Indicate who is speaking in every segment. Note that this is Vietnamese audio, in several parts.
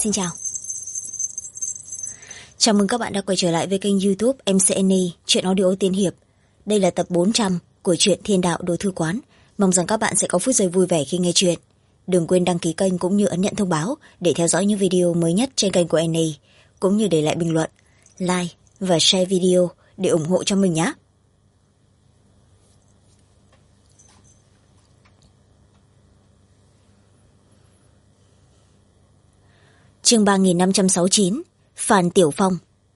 Speaker 1: Xin chào. Chào mừng các bạn đã quay trở lại với kênh YouTube MCNE Truyện Audio Tiên Hiệp. Đây là tập 400 của truyện Thiên Đạo Đồ Thư Quán. Mong rằng các bạn sẽ có phút giây vui vẻ khi nghe truyện. Đừng quên đăng ký kênh cũng như ấn nhận thông báo để theo dõi những video mới nhất trên kênh của NE, cũng như để lại bình luận, like và share video để ủng hộ cho mình nhé. Chương 3569, Phan Tiểu Phong.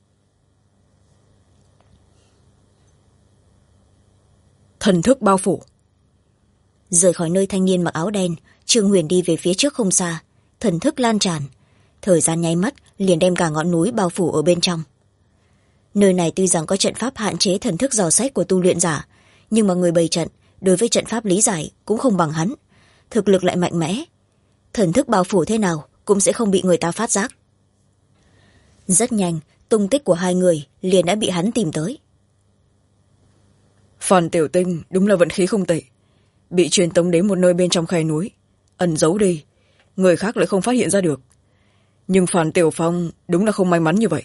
Speaker 2: Thần thức bao phủ.
Speaker 1: Rời khỏi nơi thanh niên mặc áo đen, Trương Huyền đi về phía trước không xa, thần thức lan tràn. Thời gian nháy mắt liền đem cả ngọn núi bao phủ ở bên trong. Nơi này tuy rằng có trận pháp hạn chế thần thức dò xét của tu luyện giả, nhưng mà người bày trận đối với trận pháp lý giải cũng không bằng hắn, thực lực lại mạnh mẽ. Thần thức bao phủ thế nào cũng sẽ không bị người ta phát giác. Rất nhanh, tung tích của hai người liền đã bị hắn tìm tới.
Speaker 2: Phan Tiểu Tinh đúng là vận khí không tệ, bị truyền tống đến một nơi bên trong khe núi, ẩn giấu đi, người khác lại không phát hiện ra được. Nhưng Phan Tiểu Phong đúng là không may mắn như vậy.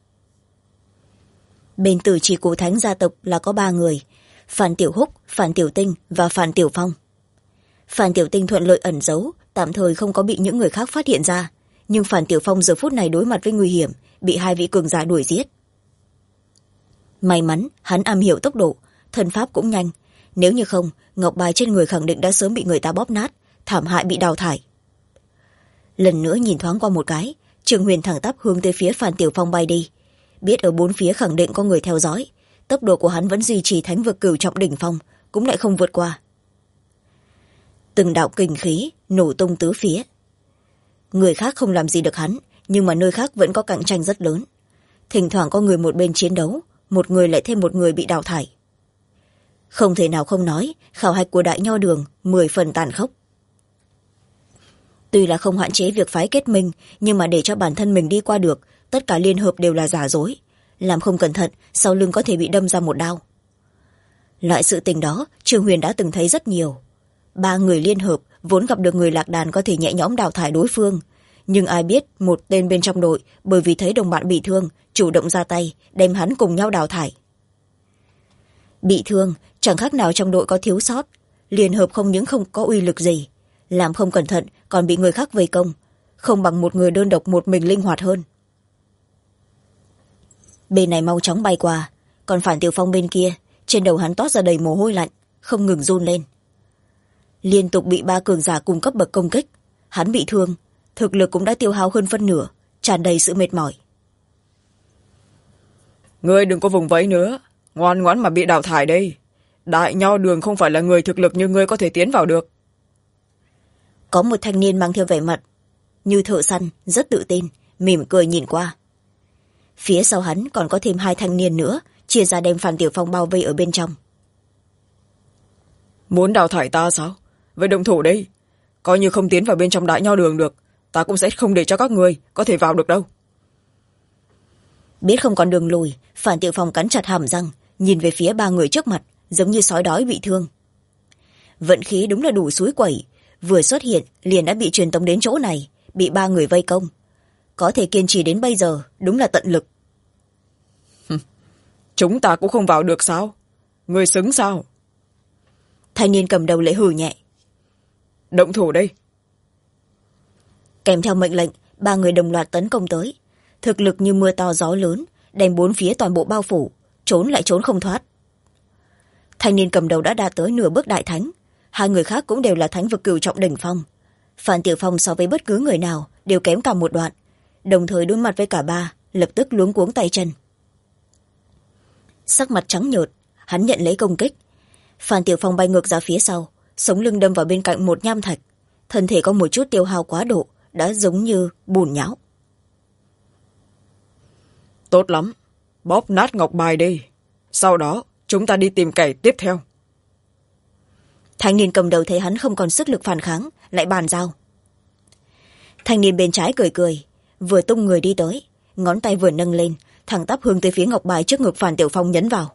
Speaker 1: Bên Tử Chỉ Cổ Thánh gia tộc là có 3 người: Phan Tiểu Húc, Phan Tiểu Tinh và Phan Tiểu Phong. Phan Tiểu Tinh thuận lợi ẩn giấu, tạm thời không có bị những người khác phát hiện ra, nhưng Phan Tiểu Phong giờ phút này đối mặt với nguy hiểm, bị 2 vị cường giả đuổi giết. May mắn hắn am hiểu tốc độ, thần pháp cũng nhanh, nếu như không, ngọc bài trên người khẳng định đã sớm bị người ta bóp nát, thảm hại bị đào thải. Lần nữa nhìn thoáng qua một cái, Trương Huyền thẳng tắp hướng tới phía Phan Tiểu Phong bay đi. Biết ở bốn phía khẳng định có người theo dõi, tốc độ của hắn vẫn duy trì thánh vực cửu trọng đỉnh phong, cũng lại không vượt qua. Từng đạo kình khí nổ tung tứ phía. Người khác không làm gì được hắn, nhưng mà nơi khác vẫn có cạnh tranh rất lớn. Thỉnh thoảng có người một bên chiến đấu, một người lại thêm một người bị đào thải. Không thể nào không nói, khảo hạch của Đại Nho Đường 10 phần tàn khốc. Tuy là không hạn chế việc phái kết minh, nhưng mà để cho bản thân mình đi qua được, tất cả liên hợp đều là giả dối. Làm không cẩn thận, sau lưng có thể bị đâm ra một đao. Loại sự tình đó, Trương Huyền đã từng thấy rất nhiều. 3 người liên hợp, vốn gặp được người lạc đàn có thể nhẹ nhõm đào thải đối phương. Nhưng ai biết một tên bên trong đội, bởi vì thấy đồng bạn bị thương, chủ động ra tay, đem hắn cùng nhau đào thải. Bị thương, chẳng khác nào trong đội có thiếu sót. Liên hợp không những không có uy lực gì, làm không cẩn thận còn bị người khác vây công, không bằng một người đơn độc một mình linh hoạt hơn. Bên này mau chóng bay qua, còn Phan Tiểu Phong bên kia, trên đầu hắn toát ra đầy mồ hôi lạnh, không ngừng run lên. Liên tục bị 3 cường giả cùng cấp bậc công kích, hắn bị thương, thực lực cũng đã tiêu hao hơn phân nửa, tràn đầy sự mệt mỏi.
Speaker 2: Ngươi đừng có vùng vẫy nữa, ngoan ngoãn mà bị đào thải đây. Đại Nho Đường không phải là người thực lực như ngươi có thể tiến vào được.
Speaker 1: Có một thanh niên mang theo vẻ mặt như thợ săn, rất tự tin, mỉm cười nhìn qua. Phía sau hắn còn có thêm 2 thanh niên nữa, chia ra đem Phan Tiểu Phong bao vây ở bên trong.
Speaker 2: Muốn đào thải ta sao? Vậy động thủ đây. Coi như không tiến vào bên trong Đại Nho Đường được, ta cũng sẽ không để cho các ngươi có thể vào được đâu.
Speaker 1: Biết không còn đường lùi, Phan Tiểu Phong cắn chặt hàm răng, nhìn về phía 3 người trước mặt, giống như sói đói bị thương. Vận khí đúng là đủ suối quẩy, vừa xuất hiện liền đã bị truyền tống đến chỗ này, bị 3 người vây công. Có thể kiên trì đến bây giờ, đúng là tận lực.
Speaker 2: Chúng ta cũng không vào được sao? Ngươi xứng sao?
Speaker 1: Thanh niên cầm đầu lại hừ nhẹ.
Speaker 2: Động thủ đây.
Speaker 1: Kèm theo mệnh lệnh, 3 người đồng loạt tấn công tới. Thực lực như mưa to gió lớn, đem 4 phía toàn bộ bao phủ, trốn lại trốn không thoát. Thanh niên cầm đầu đã đạt tới nửa bước đại thánh, 2 người khác cũng đều là thánh vực cửu trọng đỉnh phong. Phan Tiểu Phong so với bất cứ người nào đều kém cả một đoạn, đồng thời đối mặt với cả 3, lập tức luống cuống tay chân. Sắc mặt trắng nhợt, hắn nhận lấy công kích. Phan Tiểu Phong bay ngược ra phía sau, sống lưng đâm vào bên cạnh một nham thạch, thân thể có một chút tiêu hao quá độ, đã giống như bùn nhão.
Speaker 2: Tốt lắm, bóp nát ngọc bài đi, sau đó chúng ta đi tìm kẻ tiếp theo.
Speaker 1: Thanh niên cầm đầu thấy hắn không còn sức lực phản kháng, lại bàn giao. Thanh niên bên trái cười cười, vừa tung người đi tới, ngón tay vừa nâng lên, thẳng tắp hướng tới phía ngọc bài trước ngực Phan Tiểu Phong nhấn vào.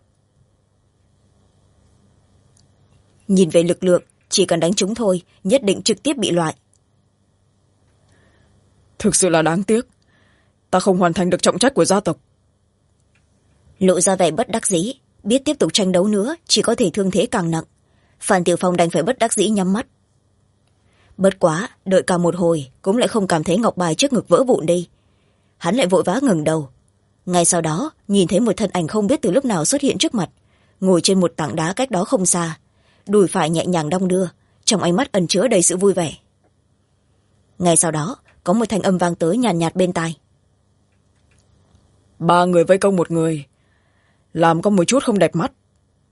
Speaker 1: Nhìn về lực lượng, chỉ cần đánh trúng thôi, nhất định trực tiếp bị loại.
Speaker 2: thực sự là đáng tiếc, ta không hoàn thành được trọng trách của gia tộc.
Speaker 1: Lộ ra vẻ bất đắc dĩ, biết tiếp tục tranh đấu nữa chỉ có thể thương thế càng nặng. Phan Tiểu Phong đành phải bất đắc dĩ nhắm mắt. Bất quá đợi cả một hồi cũng lại không cảm thấy ngọc bài trước ngực vỡ vụn đi. Hắn lại vội vã ngẩng đầu. Ngay sau đó nhìn thấy một thân ảnh không biết từ lúc nào xuất hiện trước mặt, ngồi trên một tảng đá cách đó không xa, đùi phải nhẹ nhàng đong đưa, trong ánh mắt ẩn chứa đầy sự vui vẻ. Ngay sau đó có một thanh âm vang tới nhàn nhạt bên tai.
Speaker 2: 3 người vây công một người, làm có một chút không đẹp mắt.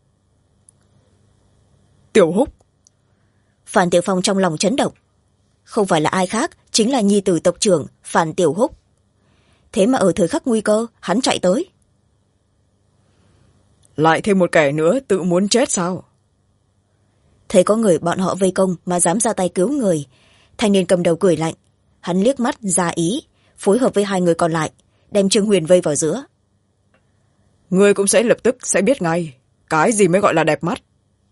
Speaker 2: Tiểu Húc.
Speaker 1: Phan Tiểu Phong trong lòng chấn động. Không phải là ai khác, chính là nhi tử tộc trưởng Phan Tiểu Húc. Thế mà ở thời khắc nguy cơ hắn chạy tới.
Speaker 2: Lại thêm một kẻ nữa tự muốn chết sao?
Speaker 1: Thấy có người bọn họ vây công mà dám ra tay cứu người, thanh niên cầm đầu cười lạnh. Hắn liếc mắt ra ý, phối hợp với 2 người còn lại, đem Trương Huyền vây vào giữa.
Speaker 2: Ngươi cũng sẽ lập tức sẽ biết ngay cái gì mới gọi là đẹp mắt.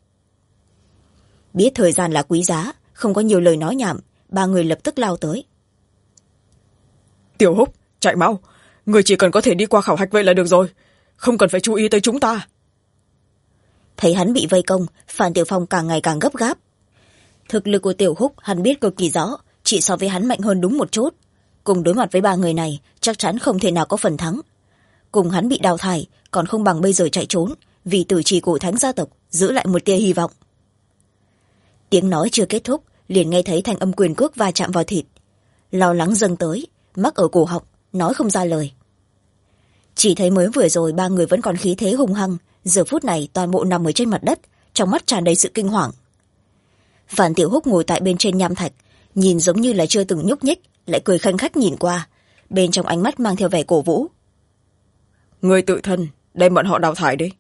Speaker 1: Biết thời gian là quý giá, không có nhiều lời nói nhảm, 3 người lập tức lao tới.
Speaker 2: Tiểu Húc, chạy mau, người chỉ cần có thể đi qua khảo hạch vậy là được rồi, không cần phải chú ý tới chúng ta.
Speaker 1: Thấy hắn bị vây công, Phan Tiểu Phong càng ngày càng gấp gáp. Thực lực của Tiểu Húc hắn biết cực kỳ rõ, chỉ so với hắn mạnh hơn đúng một chút. Cùng đối mặt với 3 người này chắc chắn không thể nào có phần thắng. Cùng hắn bị đào thải còn không bằng bây giờ chạy trốn, vì tử trì cổ thánh gia tộc giữ lại một tia hy vọng. Tiếng nói chưa kết thúc liền nghe thấy thanh âm quyền cước va chạm vào thịt. Lo lắng dâng tới, mắc ở cổ họng, nói không ra lời. Chỉ thấy mới vừa rồi 3 người vẫn còn khí thế hung hăng, giờ phút này toàn bộ nằm ở trên mặt đất, trong mắt tràn đầy sự kinh hoàng. Phan Tiểu Húc ngồi tại bên trên nham thạch, nhìn giống như là chưa từng nhúc nhích, lại cười khanh khách nhìn qua, bên trong ánh mắt mang theo vẻ cổ vũ.
Speaker 2: Người tự thân đem bọn họ đào thải đi.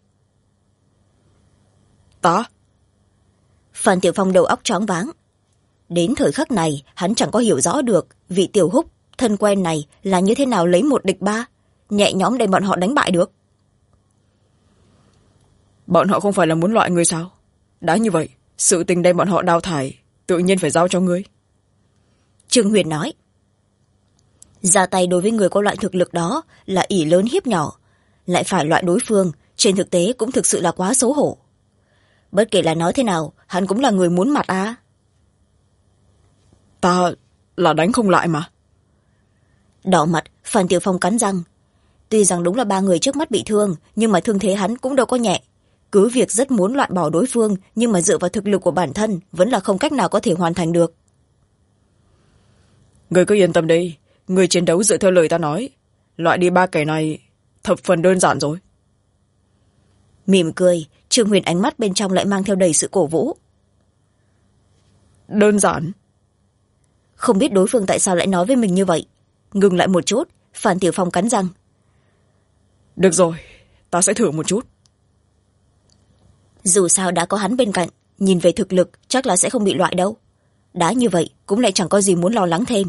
Speaker 2: Ta.
Speaker 1: Phan Tiểu Phong đầu óc choáng váng. Đến thời khắc này hắn chẳng có hiểu rõ được vị Tiểu Húc thân quen này là như thế nào lấy 1 địch 3, nhẹ nhõm đem bọn họ đánh bại được.
Speaker 2: Bọn họ không phải là muốn loại người sao? Đã như vậy, sự tình đem bọn họ đào thải tự nhiên phải giao cho ngươi.
Speaker 1: Trương Huyền nói. Ra tay đối với người có loại thực lực đó là ỷ lớn hiếp nhỏ, lại phải loại đối phương, trên thực tế cũng thực sự là quá xấu hổ. Bất kể là nói thế nào, hắn cũng là người muốn mặt à.
Speaker 2: Ta là đánh không lại mà.
Speaker 1: Đỏ mặt, Phan Tiểu Phong cắn răng. Tuy rằng đúng là 3 người trước mắt bị thương, nhưng mà thương thế hắn cũng đâu có nhẹ. Cứ việc rất muốn loại bỏ đối phương, nhưng mà dựa vào thực lực của bản thân vẫn là không cách nào có thể hoàn thành được.
Speaker 2: Người cứ yên tâm đi, người chiến đấu dựa theo lời ta nói, loại đi 3 kẻ này thập phần đơn giản rồi.
Speaker 1: Mỉm cười, Trương Huyền ánh mắt bên trong lại mang theo đầy sự cổ vũ.
Speaker 2: Đơn giản?
Speaker 1: Không biết đối phương tại sao lại nói với mình như vậy. Ngừng lại một chút, Phan Tiểu Phong cắn răng.
Speaker 2: Được rồi, ta sẽ thử một chút.
Speaker 1: Dù sao đã có hắn bên cạnh, nhìn về thực lực chắc là sẽ không bị loại đâu. Đã như vậy cũng lại chẳng có gì muốn lo lắng thêm.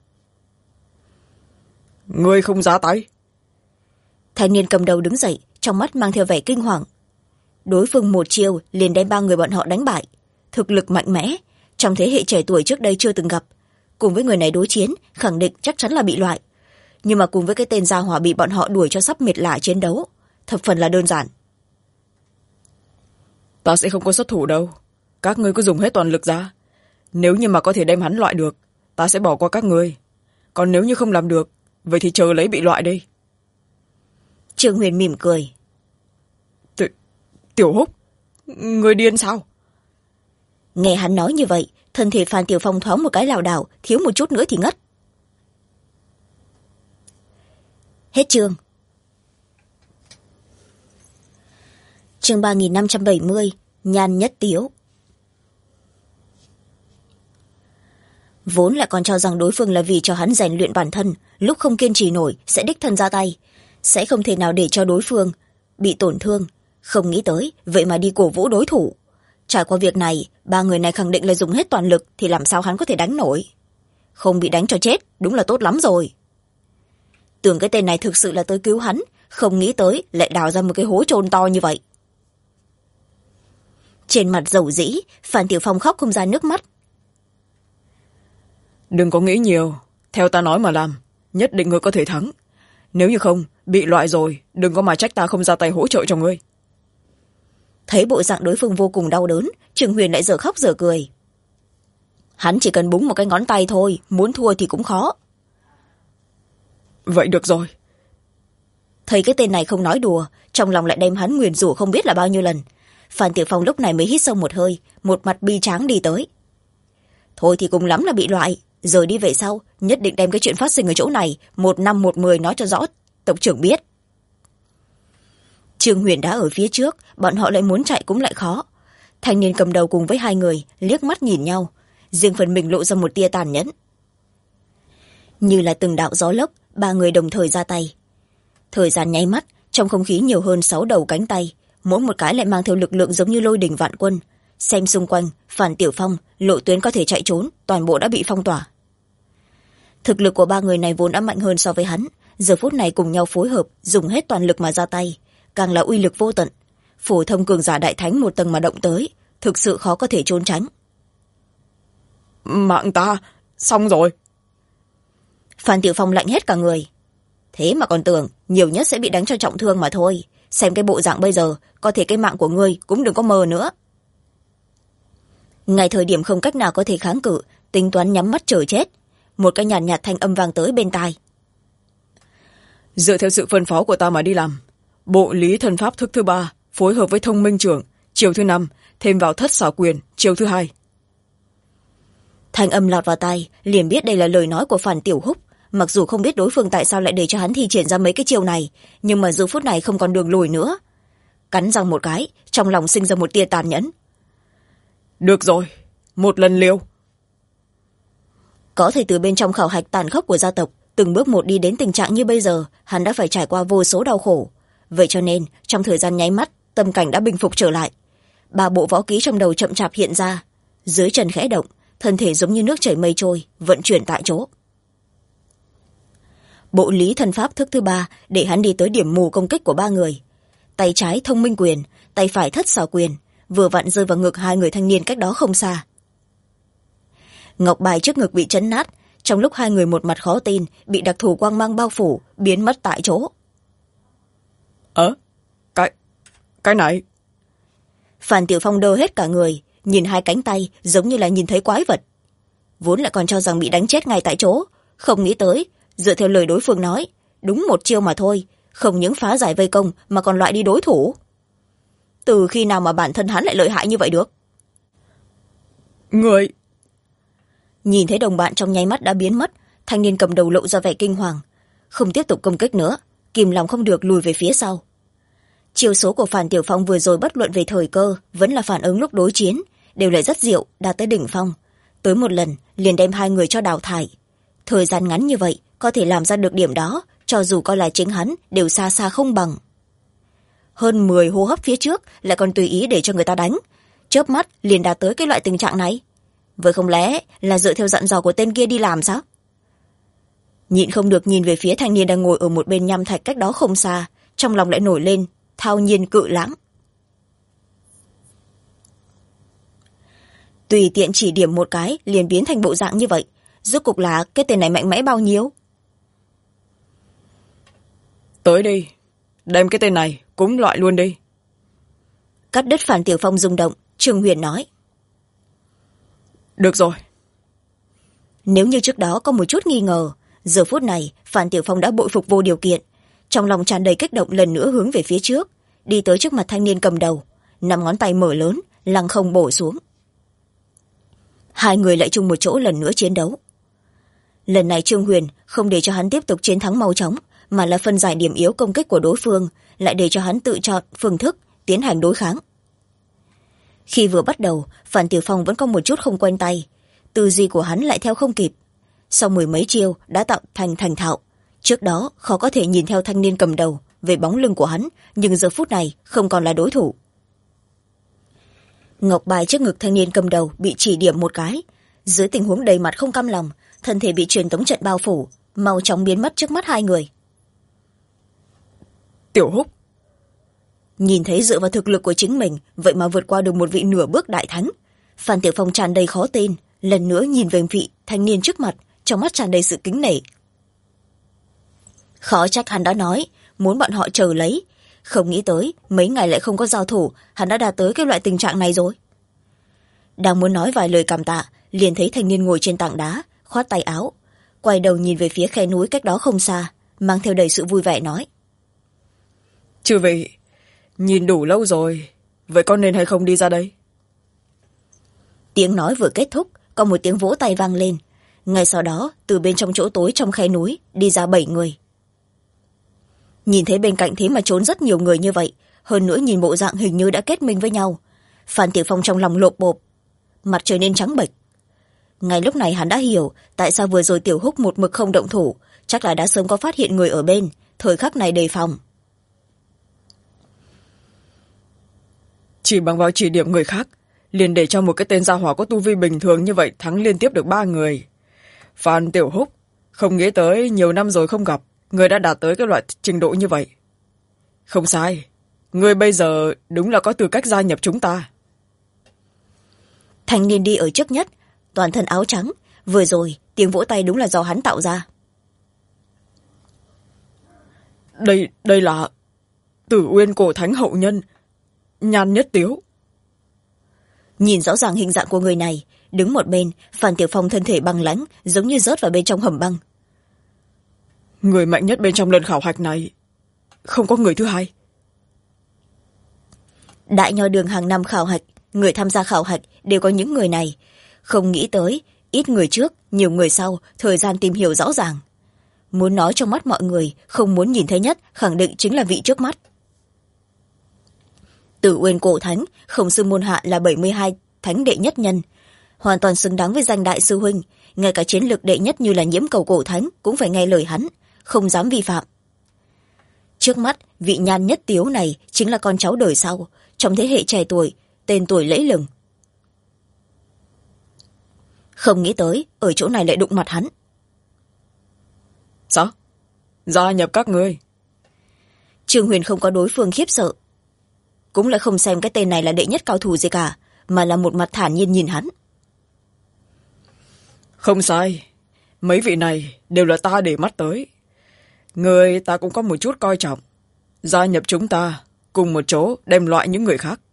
Speaker 2: Ngươi không ra tay.
Speaker 1: Thanh niên cầm đầu đứng dậy, trong mắt mang theo vẻ kinh hoàng. Đối phương một chiêu liền đem 3 người bọn họ đánh bại. Thực lực mạnh mẽ, trong thế hệ trẻ tuổi trước đây chưa từng gặp. Cùng với người này đối chiến, khẳng định chắc chắn là bị loại. Nhưng mà cùng với cái tên gia hỏa bị bọn họ đuổi cho sắp mệt lả chiến đấu, thập phần là đơn giản.
Speaker 2: Ta sẽ không có xuất thủ đâu. Các ngươi cứ dùng hết toàn lực ra. Nếu như mà có thể đem hắn loại được, ta sẽ bỏ qua các ngươi. Còn nếu như không làm được, vậy thì chờ lấy bị loại đi.
Speaker 1: Trương Huyền mỉm cười.
Speaker 2: Tiểu Húc, người điên sao?
Speaker 1: Nghe hắn nói như vậy, thân thể Phan Tiểu Phong thoáng một cái lảo đảo, thiếu một chút nữa thì ngất. Hết chương. Chương 3570, Nhan Nhất Tiếu. Vốn lại còn cho rằng đối phương là vì cho hắn rèn luyện bản thân, lúc không kiên trì nổi sẽ đích thân ra tay, sẽ không thể nào để cho đối phương bị tổn thương. Không nghĩ tới vậy mà đi cổ vũ đối thủ. Trải qua việc này, 3 người này khẳng định là dùng hết toàn lực thì làm sao hắn có thể đánh nổi. Không bị đánh cho chết đúng là tốt lắm rồi. Tưởng cái tên này thực sự là tới cứu hắn, không nghĩ tới lại đào ra một cái hố chôn to như vậy. Trên mặt dầu dĩ, Phan Tiểu Phong khóc không ra nước mắt.
Speaker 2: Đừng có nghĩ nhiều, theo ta nói mà làm, nhất định ngươi có thể thắng. Nếu như không, bị loại rồi, đừng có mà trách ta không ra tay hỗ trợ cho ngươi.
Speaker 1: Thấy bộ dạng đối phương vô cùng đau đớn, Trương Huyền lại dở khóc dở cười. Hắn chỉ cần búng một cái ngón tay thôi, muốn thua thì cũng khó.
Speaker 2: Vậy được rồi.
Speaker 1: Thấy cái tên này không nói đùa, trong lòng lại đem hắn nguyền rủa không biết là bao nhiêu lần. Phan Tiểu Phong lúc này mới hít sâu một hơi, một mặt bi tráng đi tới. Thôi thì cùng lắm là bị loại, rồi đi về sau, nhất định đem cái chuyện phát sinh ở chỗ này 1-5-1-10 nói cho rõ tộc trưởng biết. Trương Huyền đã ở phía trước, bọn họ lại muốn chạy cũng lại khó. Thanh niên cầm đầu cùng với hai người liếc mắt nhìn nhau, riêng phần mình lộ ra một tia tàn nhẫn. Như là từng đạo gió lốc, ba người đồng thời ra tay. Thời gian nháy mắt, trong không khí nhiều hơn 6 đầu cánh tay, mỗi một cái lại mang theo lực lượng giống như lôi đình vạn quân. Xem xung quanh, Phan Tiểu Phong, lộ tuyến có thể chạy trốn, toàn bộ đã bị phong tỏa. Thực lực của ba người này vốn đã mạnh hơn so với hắn, giờ phút này cùng nhau phối hợp, dùng hết toàn lực mà ra tay, càng là uy lực vô tận. Phổ thông cường giả đại thánh một tầng mà động tới, thực sự khó có thể trốn tránh.
Speaker 2: Mạng ta, xong rồi.
Speaker 1: Phan Tiểu Phong lạnh hết cả người. Thế mà còn tưởng nhiều nhất sẽ bị đánh cho trọng thương mà thôi. Xem cái bộ dạng bây giờ, có thể cái mạng của ngươi cũng đừng có mơ nữa. Ngay thời điểm không cách nào có thể kháng cự, tính toán nhắm mắt chờ chết, một cái nhàn nhạt thanh âm vang tới bên tai.
Speaker 2: Dựa theo sự phân phó của ta mà đi làm. Bộ lý thần pháp thức thứ 3 phối hợp với thông minh trưởng, chiều thứ 5 thêm vào thất xảo quyền, chiều thứ 2.
Speaker 1: Thanh âm lọt vào tai, liền biết đây là lời nói của Phan Tiểu Húc. Mặc dù không biết đối phương tại sao lại để cho hắn thi triển ra mấy cái chiêu này, nhưng mà giờ phút này không còn đường lùi nữa. Cắn răng một cái, trong lòng sinh ra một tia tàn nhẫn.
Speaker 2: Được rồi, một lần liều.
Speaker 1: Có thể từ bên trong khảo hạch tàn khốc của gia tộc, từng bước một đi đến tình trạng như bây giờ, hắn đã phải trải qua vô số đau khổ. Vậy cho nên, trong thời gian nháy mắt, tâm cảnh đã bình phục trở lại. Ba bộ võ ký trong đầu chậm chạp hiện ra. Dưới chân khẽ động, thân thể giống như nước chảy mây trôi, vận chuyển tại chỗ. Bộ lý thần pháp thức thứ 3 để hắn đi tới điểm mù công kích của ba người. Tay trái thông minh quyền, tay phải thất xảo quyền, vừa vặn rơi vào ngực hai người thanh niên cách đó không xa. Ngọc bài trước ngực bị chấn nát, trong lúc hai người một mặt khó tin, bị đặc thù quang mang bao phủ, biến mất tại chỗ.
Speaker 2: Cái này.
Speaker 1: Phan Tiểu Phong đơ hết cả người, nhìn hai cánh tay giống như là nhìn thấy quái vật. Vốn lại còn cho rằng bị đánh chết ngay tại chỗ, không nghĩ tới, dựa theo lời đối phương nói, đúng một chiêu mà thôi, không những phá giải vây công mà còn loại đi đối thủ. Từ khi nào mà bản thân hắn lại lợi hại như vậy được?
Speaker 2: Người.
Speaker 1: Nhìn thấy đồng bạn trong nháy mắt đã biến mất, thanh niên cầm đầu lộ ra vẻ kinh hoàng, không tiếp tục công kích nữa, kìm lòng không được lùi về phía sau. Chiêu số của Phan Tiểu Phong vừa rồi bất luận về thời cơ vẫn là phản ứng lúc đối chiến, đều là rất diệu, đạt tới đỉnh phong. Tới một lần liền đem hai người cho đào thải. Thời gian ngắn như vậy có thể làm ra được điểm đó, cho dù coi là chính hắn đều xa xa không bằng. Hơn 10 hô hấp phía trước lại còn tùy ý để cho người ta đánh, chớp mắt liền đạt tới cái loại tình trạng này. Vậy không lẽ là dựa theo dặn dò của tên kia đi làm sao? Nhịn không được nhìn về phía thanh niên đang ngồi ở một bên nham thạch cách đó không xa, trong lòng lại nổi lên thao nhiên cự lãng. Tùy tiện chỉ điểm một cái liền biến thành bộ dạng như vậy, rốt cục là cái tên này mạnh mẽ bao nhiêu?
Speaker 2: Tới đi, đem cái tên này cũng loại luôn đi.
Speaker 1: Cắt đứt Phan Tiểu Phong rung động, Trương Huyền nói.
Speaker 2: Được rồi.
Speaker 1: Nếu như trước đó có một chút nghi ngờ, giờ phút này Phan Tiểu Phong đã bội phục vô điều kiện, trong lòng tràn đầy kích động lần nữa hướng về phía trước, đi tới trước mặt thanh niên cầm đầu, 5 ngón tay mở lớn, lăng không bổ xuống. Hai người lại chung một chỗ lần nữa chiến đấu. Lần này Trương Huyền không để cho hắn tiếp tục chiến thắng mau chóng, mà là phân giải điểm yếu công kích của đối phương, lại để cho hắn tự chọn phương thức tiến hành đối kháng. Khi vừa bắt đầu, Phan Tiểu Phong vẫn có một chút không quen tay, tư duy của hắn lại theo không kịp. Sau 10 mấy chiêu đã tạo thành thành thạo, trước đó khó có thể nhìn theo thanh niên cầm đầu về bóng lưng của hắn, nhưng giờ phút này không còn là đối thủ. Ngọc bài trước ngực thanh niên cầm đầu bị chỉ điểm một cái, dưới tình huống đầy mặt không cam lòng, thân thể bị truyền tống trận bao phủ, mau chóng biến mất trước mắt hai người.
Speaker 2: Tiểu Húc.
Speaker 1: Nhìn thấy dựa vào thực lực của chính mình vậy mà vượt qua được một vị nửa bước đại thánh, Phan Tiểu Phong tràn đầy khó tin, lần nữa nhìn về vị thanh niên trước mặt, trong mắt tràn đầy sự kính nể. Khó trách hắn đã nói muốn bọn họ chờ lấy, không nghĩ tới mấy ngày lại không có giao thủ, hắn đã đạt tới cái loại tình trạng này rồi. Đang muốn nói vài lời cảm tạ, liền thấy thanh niên ngồi trên tảng đá, khoát tay áo, quay đầu nhìn về phía khe núi cách đó không xa, mang theo đầy sự vui vẻ nói:
Speaker 2: Chư vị, nhìn đủ lâu rồi, vậy có nên hay không đi ra đây?
Speaker 1: Tiếng nói vừa kết thúc, có một tiếng vỗ tay vang lên. Ngay sau đó, từ bên trong chỗ tối trong khe núi đi ra 7 người. Nhìn thấy bên cạnh thế mà trốn rất nhiều người như vậy, hơn nữa nhìn bộ dạng hình như đã kết minh với nhau, Phan Tiểu Phong trong lòng lộp bộp, mặt trở nên trắng bệch. Ngay lúc này hắn đã hiểu tại sao vừa rồi Tiểu Húc một mực không động thủ, chắc là đã sớm có phát hiện người ở bên, thời khắc này đề phòng.
Speaker 2: Chỉ bằng vào chỉ điểm người khác, liền để cho một cái tên gia hỏa có tu vi bình thường như vậy thắng liên tiếp được 3 người. Phan Tiểu Húc, không nghĩ tới nhiều năm rồi không gặp, người đã đạt tới cái loại trình độ như vậy. Không sai, người bây giờ đúng là có tư cách gia nhập chúng ta.
Speaker 1: Thanh niên đi ở trước nhất, toàn thân áo trắng, vừa rồi tiếng vỗ tay đúng là do hắn tạo ra.
Speaker 2: Đây là Tử Uyên Cổ Thánh hậu nhân, Nhan Nhất Tiếu.
Speaker 1: Nhìn rõ ràng hình dạng của người này, đứng một bên, Phan Tiểu Phong thân thể băng lãnh, giống như rớt vào bên trong hầm băng.
Speaker 2: Người mạnh nhất bên trong lần khảo hạch này, không có người thứ hai.
Speaker 1: Đại Nho Đường hàng năm khảo hạch, người tham gia khảo hạch đều có những người này. Không nghĩ tới, ít người trước, nhiều người sau, thời gian tìm hiểu rõ ràng. Muốn nói trong mắt mọi người, không muốn nhìn thấy nhất, khẳng định chính là vị trước mắt. Tử Uyên Cổ Thánh, không sư môn hạ là 72 thánh đệ nhất nhân, hoàn toàn xứng đáng với danh đại sư huynh, ngay cả chiến lược đệ nhất như là Nhiễm Cầu Cổ Thánh cũng phải nghe lời hắn, không dám vi phạm. Trước mắt, vị Nhan Nhất Tiếu này chính là con cháu đời sau, trong thế hệ trẻ tuổi, tên tuổi lẫy lừng. Không nghĩ tới, ở chỗ này lại đụng mặt hắn.
Speaker 2: Sao? Gia nhập các ngươi.
Speaker 1: Trương Huyền không có đối phương khiếp sợ, cũng lại không xem cái tên này là đệ nhất cao thủ gì cả, mà là một mặt thản nhiên nhìn hắn.
Speaker 2: Không sai, mấy vị này đều là ta để mắt tới. Người ta cũng có một chút coi trọng, gia nhập chúng ta, cùng một chỗ đem loại những người khác.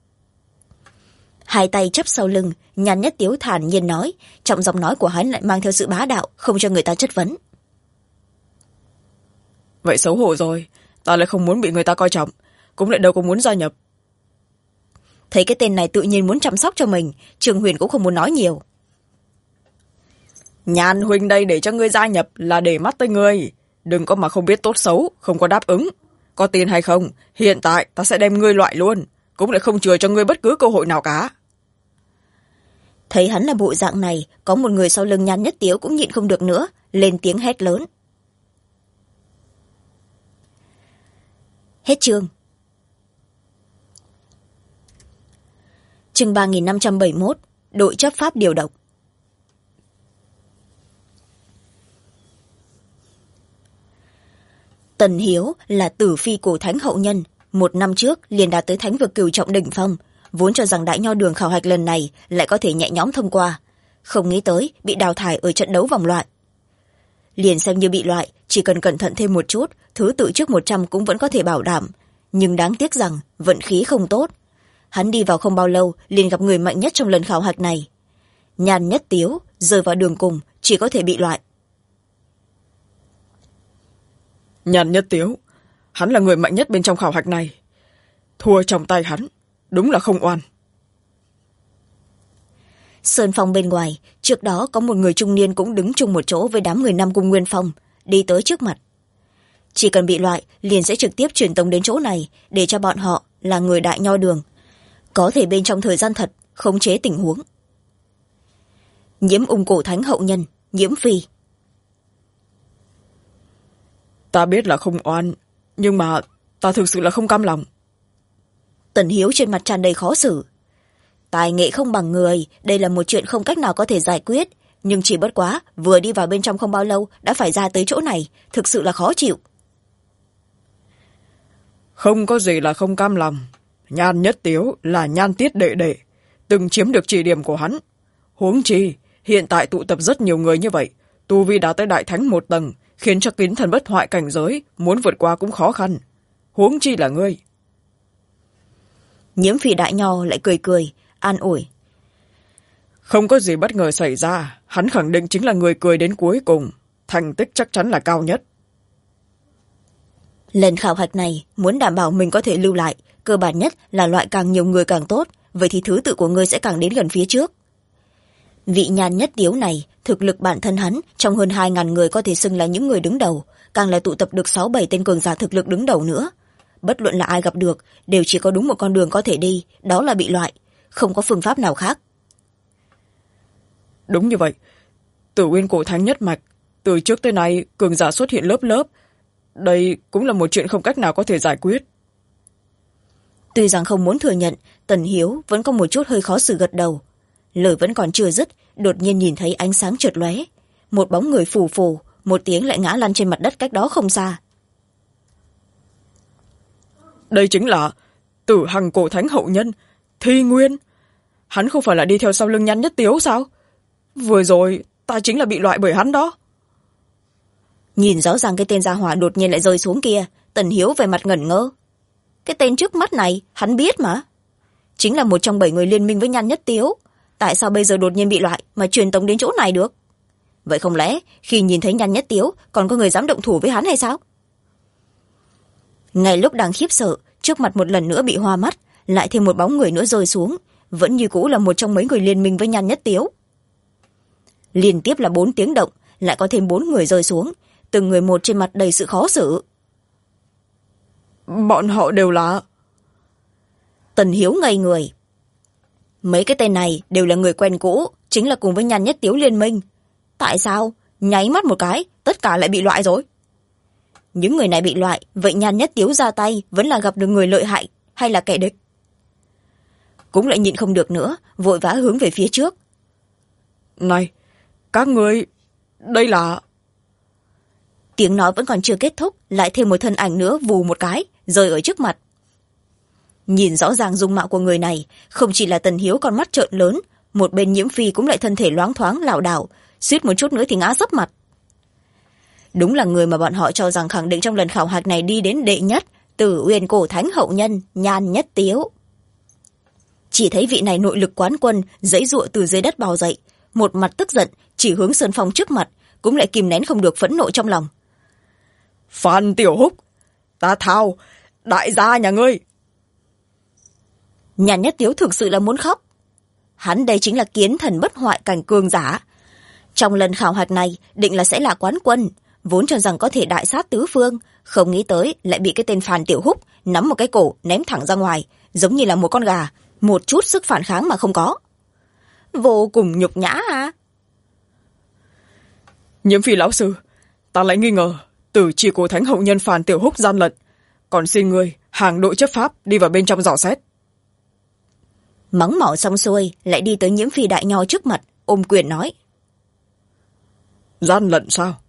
Speaker 1: Hai tay chắp sau lưng, Nhan Nhất Tiếu thản nhiên nói, trong giọng nói của hắn lại mang theo sự bá đạo, không cho người ta chất vấn.
Speaker 2: Vậy xấu hổ rồi, ta lại không muốn bị người ta coi trọng, cũng lại đâu có muốn gia nhập.
Speaker 1: Thấy cái tên này tự nhiên muốn chăm sóc cho mình, Trương Huyền cũng không muốn nói nhiều.
Speaker 2: Nhan huynh đây để cho ngươi gia nhập là để mắt tới ngươi, đừng có mà không biết tốt xấu, không có đáp ứng. Có tiền hay không, hiện tại ta sẽ đem ngươi loại luôn, cũng lại không chừa cho ngươi bất cứ cơ hội nào cả.
Speaker 1: Thấy hắn là bộ dạng này, có một người sau lưng Nhan Nhất Tiếu cũng nhịn không được nữa, lên tiếng hét lớn. Hết chương. Chương 3571, đội chấp pháp điều động. Tần Hiếu là Tử Phi Cổ Thánh hậu nhân, 1 năm trước liền đạt tới thánh vực cửu trọng đỉnh phong, vốn cho rằng Đại Nho Đường khảo hạch lần này lại có thể nhẹ nhõm thông qua, không nghĩ tới bị đào thải ở trận đấu vòng loại. Liền xem như bị loại, chỉ cần cẩn thận thêm một chút, thứ tự trước 100 cũng vẫn có thể bảo đảm, nhưng đáng tiếc rằng vận khí không tốt. Hắn đi vào không bao lâu liền gặp người mạnh nhất trong lần khảo hạch này. Nhan Nhất Tiếu rơi vào đường cùng, chỉ có thể bị loại.
Speaker 2: Nhan Nhất Tiếu, hắn là người mạnh nhất bên trong khảo hạch này, thua trong tay hắn đúng là không oan.
Speaker 1: Sơn Phong bên ngoài, trước đó có một người trung niên cũng đứng chung một chỗ với đám người Nam Cung Nguyên Phong, đi tới trước mặt. Chỉ cần bị loại liền sẽ trực tiếp truyền tống đến chỗ này, để cho bọn họ là người Đại Nho Đường có thể bên trong thời gian thật khống chế tình huống. Nhiễm Ung Cổ Thánh hậu nhân, Nhiễm Phi.
Speaker 2: Ta biết là không oan, nhưng mà ta thực sự là không cam lòng.
Speaker 1: Tần Hiếu trên mặt tràn đầy khó xử. Tài nghệ không bằng người, đây là một chuyện không cách nào có thể giải quyết, nhưng chỉ bất quá vừa đi vào bên trong không bao lâu đã phải ra tới chỗ này, thực sự là khó chịu.
Speaker 2: Không có gì là không cam lòng. Nhan Nhất Tiếu là Nhan Tiết đệ đệ, từng chiếm được chỉ điểm của hắn. Huống chi hiện tại tụ tập rất nhiều người như vậy, tu vi đã tới đại thánh một tầng, khiến cho kính thần bất hoại cảnh giới muốn vượt qua cũng khó khăn, huống chi là ngươi.
Speaker 1: Nhiễm Phi đại nho lại cười cười an ủi.
Speaker 2: Không có gì bất ngờ xảy ra, hắn khẳng định chính là người cười đến cuối cùng, thành tích chắc chắn là cao nhất.
Speaker 1: Lần khảo hạch này muốn đảm bảo mình có thể lưu lại, cơ bản nhất là loại càng nhiều người càng tốt, vậy thì thứ tự của ngươi sẽ càng đến gần phía trước. Vị Nhan Nhất Tiếu này, thực lực bản thân hắn trong hơn 2.000 người có thể xưng là những người đứng đầu, càng là tụ tập được 6-7 tên cường giả thực lực đứng đầu nữa. Bất luận là ai gặp được, đều chỉ có đúng một con đường có thể đi, đó là bị loại, không có phương pháp nào khác.
Speaker 2: Đúng như vậy, Tử Uyên Cổ Thánh nhất mạch, từ trước tới nay cường giả xuất hiện lớp lớp, đây cũng là một chuyện không cách nào có thể giải quyết.
Speaker 1: Tuy rằng không muốn thừa nhận, Tần Hiếu vẫn có một chút hơi khó xử gật đầu. Lời vẫn còn chưa dứt, đột nhiên nhìn thấy ánh sáng chợt lóe, một bóng người phù phù, một tiếng lại ngã lăn trên mặt đất cách đó không xa.
Speaker 2: Đây chính là Tử Hằng Cổ Thánh hậu nhân Thi Nguyên. Hắn không phải là đi theo sau lưng Nhan Nhất Tiếu sao? Vừa rồi ta chính là bị loại bởi hắn đó.
Speaker 1: Nhìn rõ ràng cái tên gia hỏa đột nhiên lại rơi xuống kia, Tần Hiếu về mặt ngẩn ngơ. Cái tên trước mắt này hắn biết mà, chính là một trong 7 người liên minh với Nhan Nhất Tiếu, tại sao bây giờ đột nhiên bị loại mà truyền tống đến chỗ này được? Vậy không lẽ khi nhìn thấy Nhan Nhất Tiếu còn có người dám động thủ với hắn hay sao? Ngay lúc đang khiếp sợ, trước mặt một lần nữa bị hoa mắt, lại thêm một bóng người nữa rơi xuống, vẫn như cũ là một trong mấy người liên minh với Nhan Nhất Tiếu. Liên tiếp là 4 tiếng động, lại có thêm 4 người rơi xuống, từng người một trên mặt đầy sự khó xử.
Speaker 2: Bọn họ đều là...
Speaker 1: Tần Hiếu ngây người. Mấy cái tên này đều là người quen cũ, chính là cùng với Nhan Nhất Tiếu liên minh. Tại sao nháy mắt một cái tất cả lại bị loại rồi? Những người này bị loại, vậy Nhan Nhất Tiếu ra tay vẫn là gặp được người lợi hại hay là kẻ địch? Cũng lại nhịn không được nữa, vội vã hướng về phía trước.
Speaker 2: Này, các ngươi, đây là...
Speaker 1: Tiếng nói vẫn còn chưa kết thúc, lại thêm một thân ảnh nữa vù một cái rơi ở trước mặt. Nhìn rõ ràng dung mạo của người này, không chỉ là Tần Hiếu con mắt trợn lớn, một bên Nhiễm Phi cũng lại thân thể loáng thoáng lảo đảo, suýt một chút nữa thì ngã sấp mặt. Đúng là người mà bọn họ cho rằng khẳng định trong lần khảo hạch này đi đến đệ nhất, Tử Uyên Cổ Thánh hậu nhân Nhan Nhất Tiếu. Chỉ thấy vị này nội lực quán quân giãy giụa từ dưới đất bò dậy, một mặt tức giận chỉ hướng Sơn Phong trước mặt, cũng lại kìm nén không được phẫn nộ trong lòng.
Speaker 2: Phan Tiểu Húc, ta thao đại gia nhà ngươi.
Speaker 1: Nhan Nhất Tiếu thực sự là muốn khóc. Hắn đây chính là kiến thần bất hoại cảnh cường giả, trong lần khảo hạch này định là sẽ là quán quân, vốn cho rằng có thể đại sát tứ phương, không nghĩ tới lại bị cái tên Phan Tiểu Húc nắm một cái cổ ném thẳng ra ngoài, giống như là một con gà, một chút sức phản kháng mà không có. Vô cùng nhục nhã à.
Speaker 2: Nhiễm Phi lão sư, ta lại nghi ngờ Tử Chỉ Cổ Thánh hậu nhân Phan Tiểu Húc gian lận, còn xin ngươi hàng đội chấp pháp đi vào bên trong dò xét.
Speaker 1: Mắng mỏ xong xuôi, lại đi tới Nhiễm Phi đại nho trước mặt, ôm quyền nói.
Speaker 2: Gian lận sao?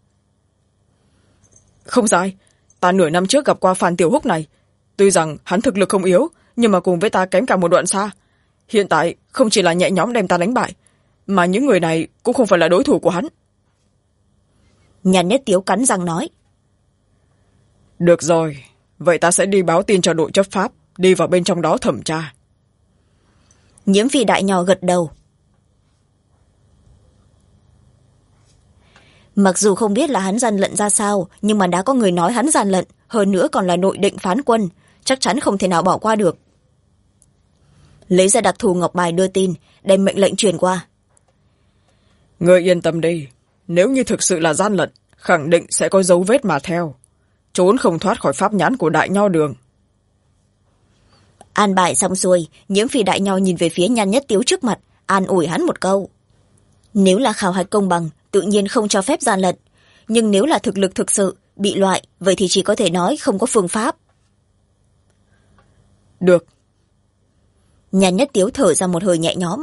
Speaker 2: Không sai, ta nửa năm trước gặp qua Phan Tiểu Húc này, tuy rằng hắn thực lực không yếu, nhưng mà cùng với ta kém cả một đoạn xa. Hiện tại không chỉ là nhẹ nhõm đem ta đánh bại, mà những người này cũng không phải là đối thủ của hắn.
Speaker 1: Nhan Nhất Tiếu cắn răng nói.
Speaker 2: Được rồi, vậy ta sẽ đi báo tin cho đội chấp pháp, đi vào bên trong đó thẩm tra.
Speaker 1: Nhiễm Phi đại nho gật đầu. Mặc dù không biết là hắn gian lận ra sao, nhưng mà đã có người nói hắn gian lận, hơn nữa còn là nội định phán quân, chắc chắn không thể nào bỏ qua được. Lấy ra đặc thù ngọc bài đưa tin, đem mệnh lệnh truyền qua.
Speaker 2: Ngươi yên tâm đi, nếu như thực sự là gian lận, khẳng định sẽ có dấu vết mà theo, trốn không thoát khỏi pháp nhãn của Đại Nho Đường.
Speaker 1: An bài xong xuôi, Nhiễm Phi đại nho nhìn về phía Nhan Nhất Tiếu trước mặt, an ủi hắn một câu. Nếu là khảo hạch công bằng, tự nhiên không cho phép gian lận, nhưng nếu là thực lực thực sự bị loại, vậy thì chỉ có thể nói không có phương pháp.
Speaker 2: Được.
Speaker 1: Nhan Nhất Tiếu thở ra một hơi nhẹ nhõm.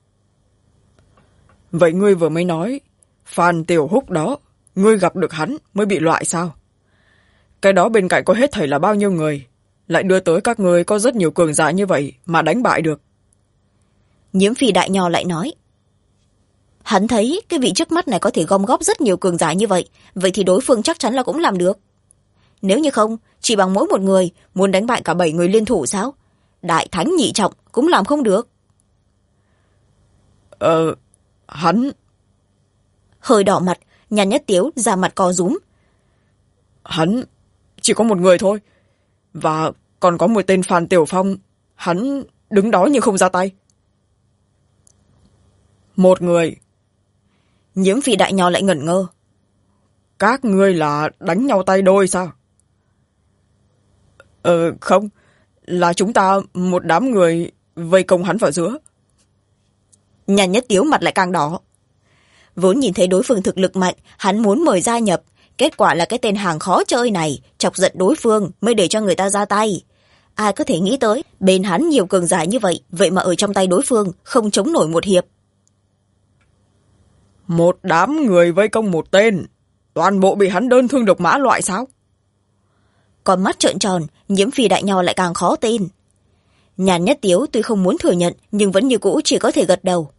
Speaker 2: Vậy ngươi vừa mới nói Phan Tiểu Húc đó, ngươi gặp được hắn mới bị loại sao? Cái đó bên cạnh có hết thảy là bao nhiêu người, lại đưa tới các ngươi có rất nhiều cường giả như vậy mà đánh bại được?
Speaker 1: Nhiễm Phi đại nho lại nói. Hắn thấy cái vị trước mắt này có thể gom góp rất nhiều cường giả như vậy, vậy thì đối phương chắc chắn là cũng làm được. Nếu như không, chỉ bằng mỗi một người muốn đánh bại cả 7 người liên thủ sao? Đại thánh nhị trọng cũng làm không được.
Speaker 2: Hắn...
Speaker 1: Hơi đỏ mặt, Nhan Nhất Tiếu ra mặt co rúm.
Speaker 2: Hắn chỉ có một người thôi. Và còn có một tên Phan Tiểu Phong. Hắn đứng đó nhưng không ra tay. Một người.
Speaker 1: Nhiễm Phi đại nho lại ngẩn ngơ.
Speaker 2: Các ngươi là đánh nhau tay đôi sao? Không. Là chúng ta một đám người vây công hắn vào giữa.
Speaker 1: Nhan Nhất Tiếu mặt lại càng đỏ. Vốn nhìn thấy đối phương thực lực mạnh, hắn muốn mời gia nhập. Kết quả là cái tên hàng khó chơi này chọc giận đối phương mới để cho người ta ra tay. Ai có thể nghĩ tới bên hắn nhiều cường giả như vậy, vậy mà ở trong tay đối phương không chống nổi một hiệp.
Speaker 2: Một đám người vây công một tên, toàn bộ bị hắn đơn thương độc mã loại sao?
Speaker 1: Con mắt trợn tròn, Nhiễm Phi đại nho lại càng khó tin. Nhan Nhất Tiếu tuy không muốn thừa nhận nhưng vẫn như cũ chỉ có thể gật đầu.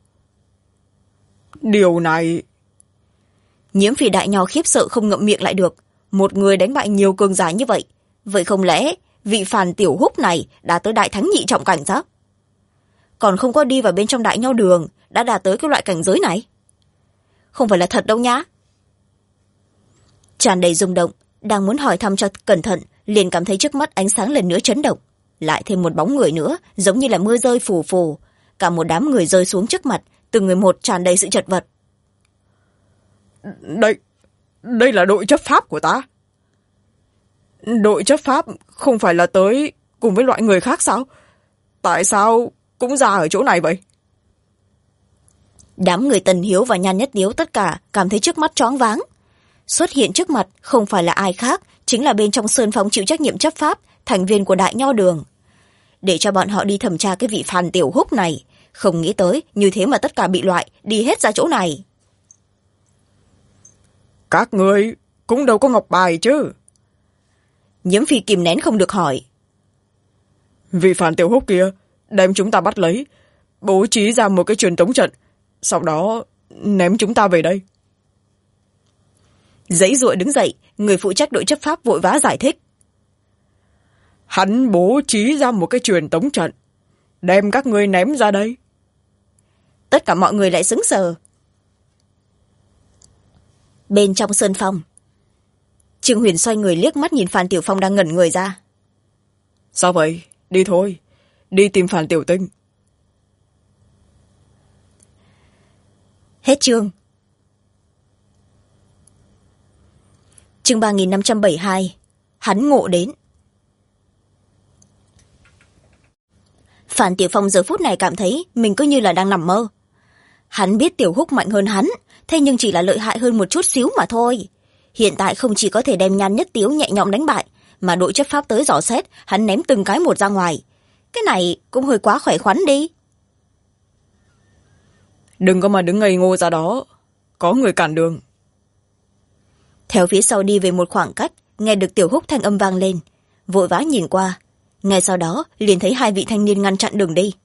Speaker 2: Điều này...
Speaker 1: Nhiễm Phi đại nho khiếp sợ không ngậm miệng lại được. Một người đánh bại nhiều cường giả như vậy, vậy không lẽ vị Phàn Tiểu Húc này đã tới đại thánh nhị trọng cảnh sao? Còn không có đi vào bên trong đại nho đường đã đạt tới cái loại cảnh giới này? Không phải là thật đâu nhá. Tràn đầy rung động, đang muốn hỏi thăm cho cẩn thận, liền cảm thấy trước mắt ánh sáng lần nữa chấn động. Lại thêm một bóng người nữa, giống như là mưa rơi phù phù. Cả một đám người rơi xuống trước mặt, từng người một tràn đầy sự chật vật.
Speaker 2: Đây là đội chấp pháp của ta. Đội chấp pháp không phải là tới cùng với loại người khác sao? Tại sao cũng ra ở chỗ này vậy?
Speaker 1: Đám người Tần Hiếu và Nhan Nhất Tiếu tất cả cảm thấy trước mắt choáng váng. Xuất hiện trước mặt không phải là ai khác, chính là bên trong Sơn Phong chịu trách nhiệm chấp pháp, thành viên của Đại Nho Đường. Để cho bọn họ đi thẩm tra cái vị Phan Tiểu Húc này, không nghĩ tới như thế mà tất cả bị loại, đi hết ra chỗ này.
Speaker 2: Các người cũng đâu có ngọc bài chứ?
Speaker 1: Nhiễm Phi kìm nén không được hỏi.
Speaker 2: Vị Phan Tiểu Húc kia đem chúng ta bắt lấy, bố trí ra một cái truyền tống trận, sau đó ném chúng ta về đây.
Speaker 1: Giãy giụa đứng dậy, người phụ trách đội chấp pháp vội vã giải thích.
Speaker 2: Hắn bố trí ra một cái truyền tống trận, đem các ngươi ném ra đây.
Speaker 1: Tất cả mọi người lại sững sờ. Bên trong Sơn Phong, Trương Huyền xoay người liếc mắt nhìn Phan Tiểu Phong đang ngẩn người ra.
Speaker 2: Sao vậy? Đi thôi, đi tìm Phan Tiểu Tinh.
Speaker 1: Hết chương. Chương 3572. Hắn ngộ đến. Phan Tiểu Phong giờ phút này cảm thấy mình cứ như là đang nằm mơ. Hắn biết Tiểu Húc mạnh hơn hắn, thế nhưng chỉ là lợi hại hơn một chút xíu mà thôi. Hiện tại không chỉ có thể đem Nhan Nhất Tiếu nhẹ nhõm đánh bại, mà đội chấp pháp tới dò xét, hắn ném từng cái một ra ngoài. Cái này cũng hơi quá khỏe khoắn đi.
Speaker 2: Đừng có mà đứng ngây ngô ra đó, có người cản đường.
Speaker 1: Theo phía sau đi về một khoảng cách, nghe được Tiểu Húc thanh âm vang lên, vội vã nhìn qua. Ngay sau đó liền thấy hai vị thanh niên ngăn chặn đường đi.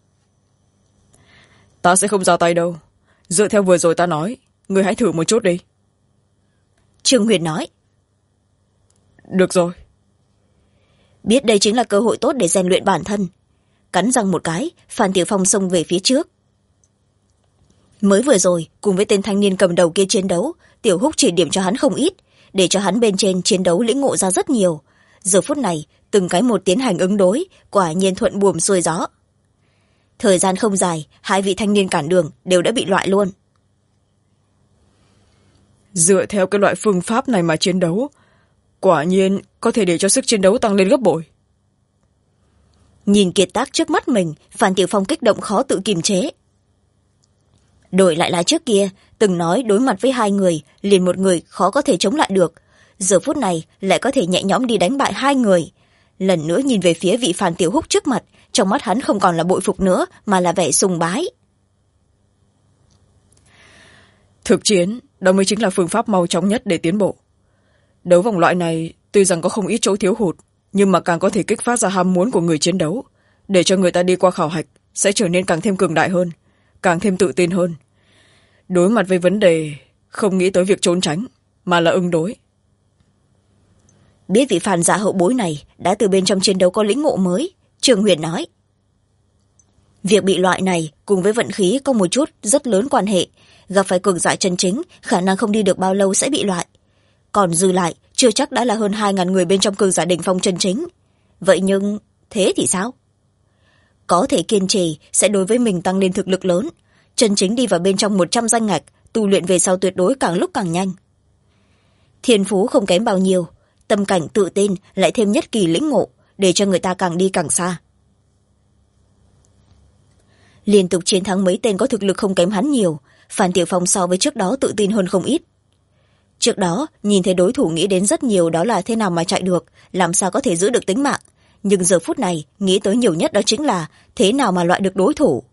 Speaker 2: Ta sẽ không ra tay đâu. Dựa theo vừa rồi ta nói, người hãy thử một chút đi.
Speaker 1: Trương Huyền nói.
Speaker 2: Được rồi.
Speaker 1: Biết đây chính là cơ hội tốt để rèn luyện bản thân. Cắn răng một cái, Phan Tiểu Phong xông về phía trước. Mới vừa rồi, cùng với tên thanh niên cầm đầu kia chiến đấu, Tiểu Húc chỉ điểm cho hắn không ít, để cho hắn bên trên chiến đấu lĩnh ngộ ra rất nhiều. Giờ phút này, từng cái một tiến hành ứng đối, quả nhiên thuận buồm xuôi gió. Thời gian không dài, hai vị thanh niên cản đường đều đã bị loại luôn.
Speaker 2: Dựa theo cái loại phương pháp này mà chiến đấu, quả nhiên có thể để cho sức chiến đấu tăng lên gấp bội.
Speaker 1: Nhìn kiệt tác trước mắt mình, Phan Tiểu Phong kích động khó tự kiềm chế. Đổi lại là trước kia, từng nói đối mặt với hai người, liền một người khó có thể chống lại được. Giờ phút này lại có thể nhẹ nhõm đi đánh bại hai người. Lần nữa nhìn về phía vị Phan Tiểu Húc trước mặt, trong mắt hắn không còn là bội phục nữa, mà là vẻ sùng bái.
Speaker 2: Thực chiến, đó mới chính là phương pháp mau chóng nhất để tiến bộ. Đấu vòng loại này tuy rằng có không ít chỗ thiếu hụt, nhưng mà càng có thể kích phát ra ham muốn của người chiến đấu, để cho người ta đi qua khảo hạch sẽ trở nên càng thêm cường đại hơn, càng thêm tự tin hơn. đối mặt với vấn đề không nghĩ tới việc trốn tránh mà là ứng đối.
Speaker 1: Biết vị phản giả hậu bối này đã từ bên trong chiến đấu có lĩnh ngộ mới, Trương Huyền nói. Việc bị loại này cùng với vận khí có một chút rất lớn quan hệ, gặp phải cường giả chân chính, khả năng không đi được bao lâu sẽ bị loại. Còn dư lại, chưa chắc đã là hơn 2.000 người bên trong cường giả đỉnh phong chân chính. Vậy nhưng, thế thì sao? Có thể kiên trì sẽ đối với mình tăng lên thực lực lớn, chân chính đi vào bên trong 100 danh ngạch, tu luyện về sau tuyệt đối càng lúc càng nhanh. Thiên phú không kém bao nhiêu, tâm cảnh tự tin lại thêm nhất kỳ lĩnh ngộ, để cho người ta càng đi càng xa. Liên tục chiến thắng mấy tên có thực lực không kém hắn nhiều, Phan Tiểu Phong so với trước đó tự tin hơn không ít. Trước đó, nhìn thấy đối thủ nghĩ đến rất nhiều đó là thế nào mà chạy được, làm sao có thể giữ được tính mạng. Nhưng giờ phút này, nghĩ tới nhiều nhất đó chính là thế nào mà loại được đối thủ.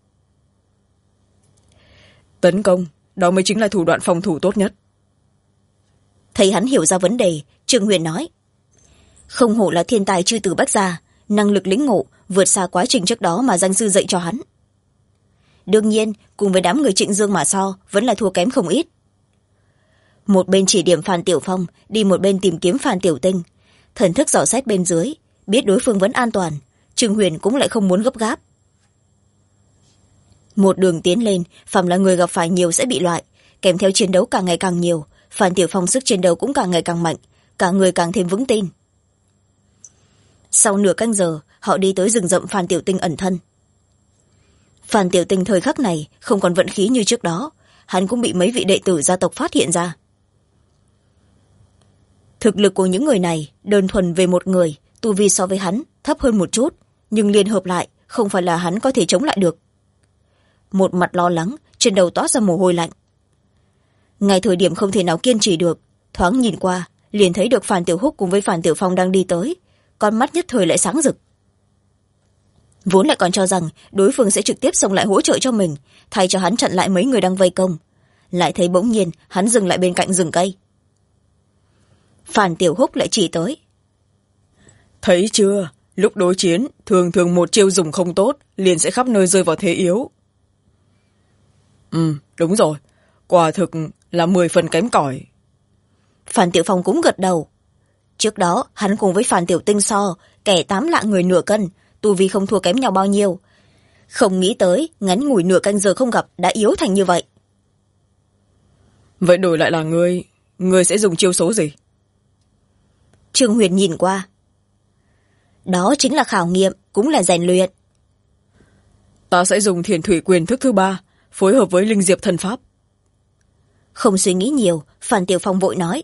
Speaker 2: Tấn công, đó mới chính là thủ đoạn phòng thủ tốt nhất.
Speaker 1: Thấy hắn hiểu ra vấn đề, Trương Huyền nói. Không hổ là thiên tài chư tử bách gia, năng lực lĩnh ngộ vượt xa quá trình trước đó mà danh sư dạy cho hắn. Đương nhiên, cùng với đám người Trịnh Dương mà so, vẫn là thua kém không ít. Một bên chỉ điểm Phan Tiểu Phong, đi một bên tìm kiếm Phan Tiểu Tinh. Thần thức dò xét bên dưới, biết đối phương vẫn an toàn, Trương Huyền cũng lại không muốn gấp gáp. Một đường tiến lên, phàm là người gặp phải nhiều sẽ bị loại, kèm theo chiến đấu càng ngày càng nhiều, Phan Tiểu Phong sức chiến đấu cũng càng ngày càng mạnh, cả người càng thêm vững tin. Sau nửa canh giờ, họ đi tới rừng rậm Phan Tiểu Tinh ẩn thân. Phan Tiểu Tinh thời khắc này không còn vận khí như trước đó, hắn cũng bị mấy vị đệ tử gia tộc phát hiện ra. Thực lực của những người này đơn thuần về một người, tu vi so với hắn thấp hơn một chút, nhưng liên hợp lại không phải là hắn có thể chống lại được. Một mặt lo lắng, trên đầu toát ra mồ hôi lạnh. Ngay thời điểm không thể nào kiên trì được, thoáng nhìn qua liền thấy được Phan Tiểu Húc cùng với Phan Tiểu Phong đang đi tới, con mắt nhất thời lại sáng rực. Vốn lại còn cho rằng đối phương sẽ trực tiếp xông lại hỗ trợ cho mình, thay cho hắn chặn lại mấy người đang vây công, lại thấy bỗng nhiên hắn dừng lại bên cạnh rừng cây. Phan Tiểu Húc lại chỉ tới.
Speaker 2: Thấy chưa, lúc đối chiến thường thường một chiêu dùng không tốt liền sẽ khắp nơi rơi vào thế yếu. Đúng rồi, quả thực là 10 phần kém cỏi.
Speaker 1: Phan Tiểu Phong cũng gật đầu. Trước đó hắn cùng với Phan Tiểu Tinh so, kẻ 8 lạng người nửa cân, tu vi không thua kém nhau bao nhiêu. Không nghĩ tới ngắn ngủi nửa canh giờ không gặp đã yếu thành như vậy.
Speaker 2: Vậy đổi lại là ngươi sẽ dùng chiêu số gì?
Speaker 1: Trương Huyền nhìn qua. Đó chính là khảo nghiệm, cũng là rèn luyện.
Speaker 2: Ta sẽ dùng Thiền Thủy Quyền thức thứ 3, phối hợp với Linh Diệp Thần Pháp.
Speaker 1: Không suy nghĩ nhiều, Phan Tiểu Phong vội nói.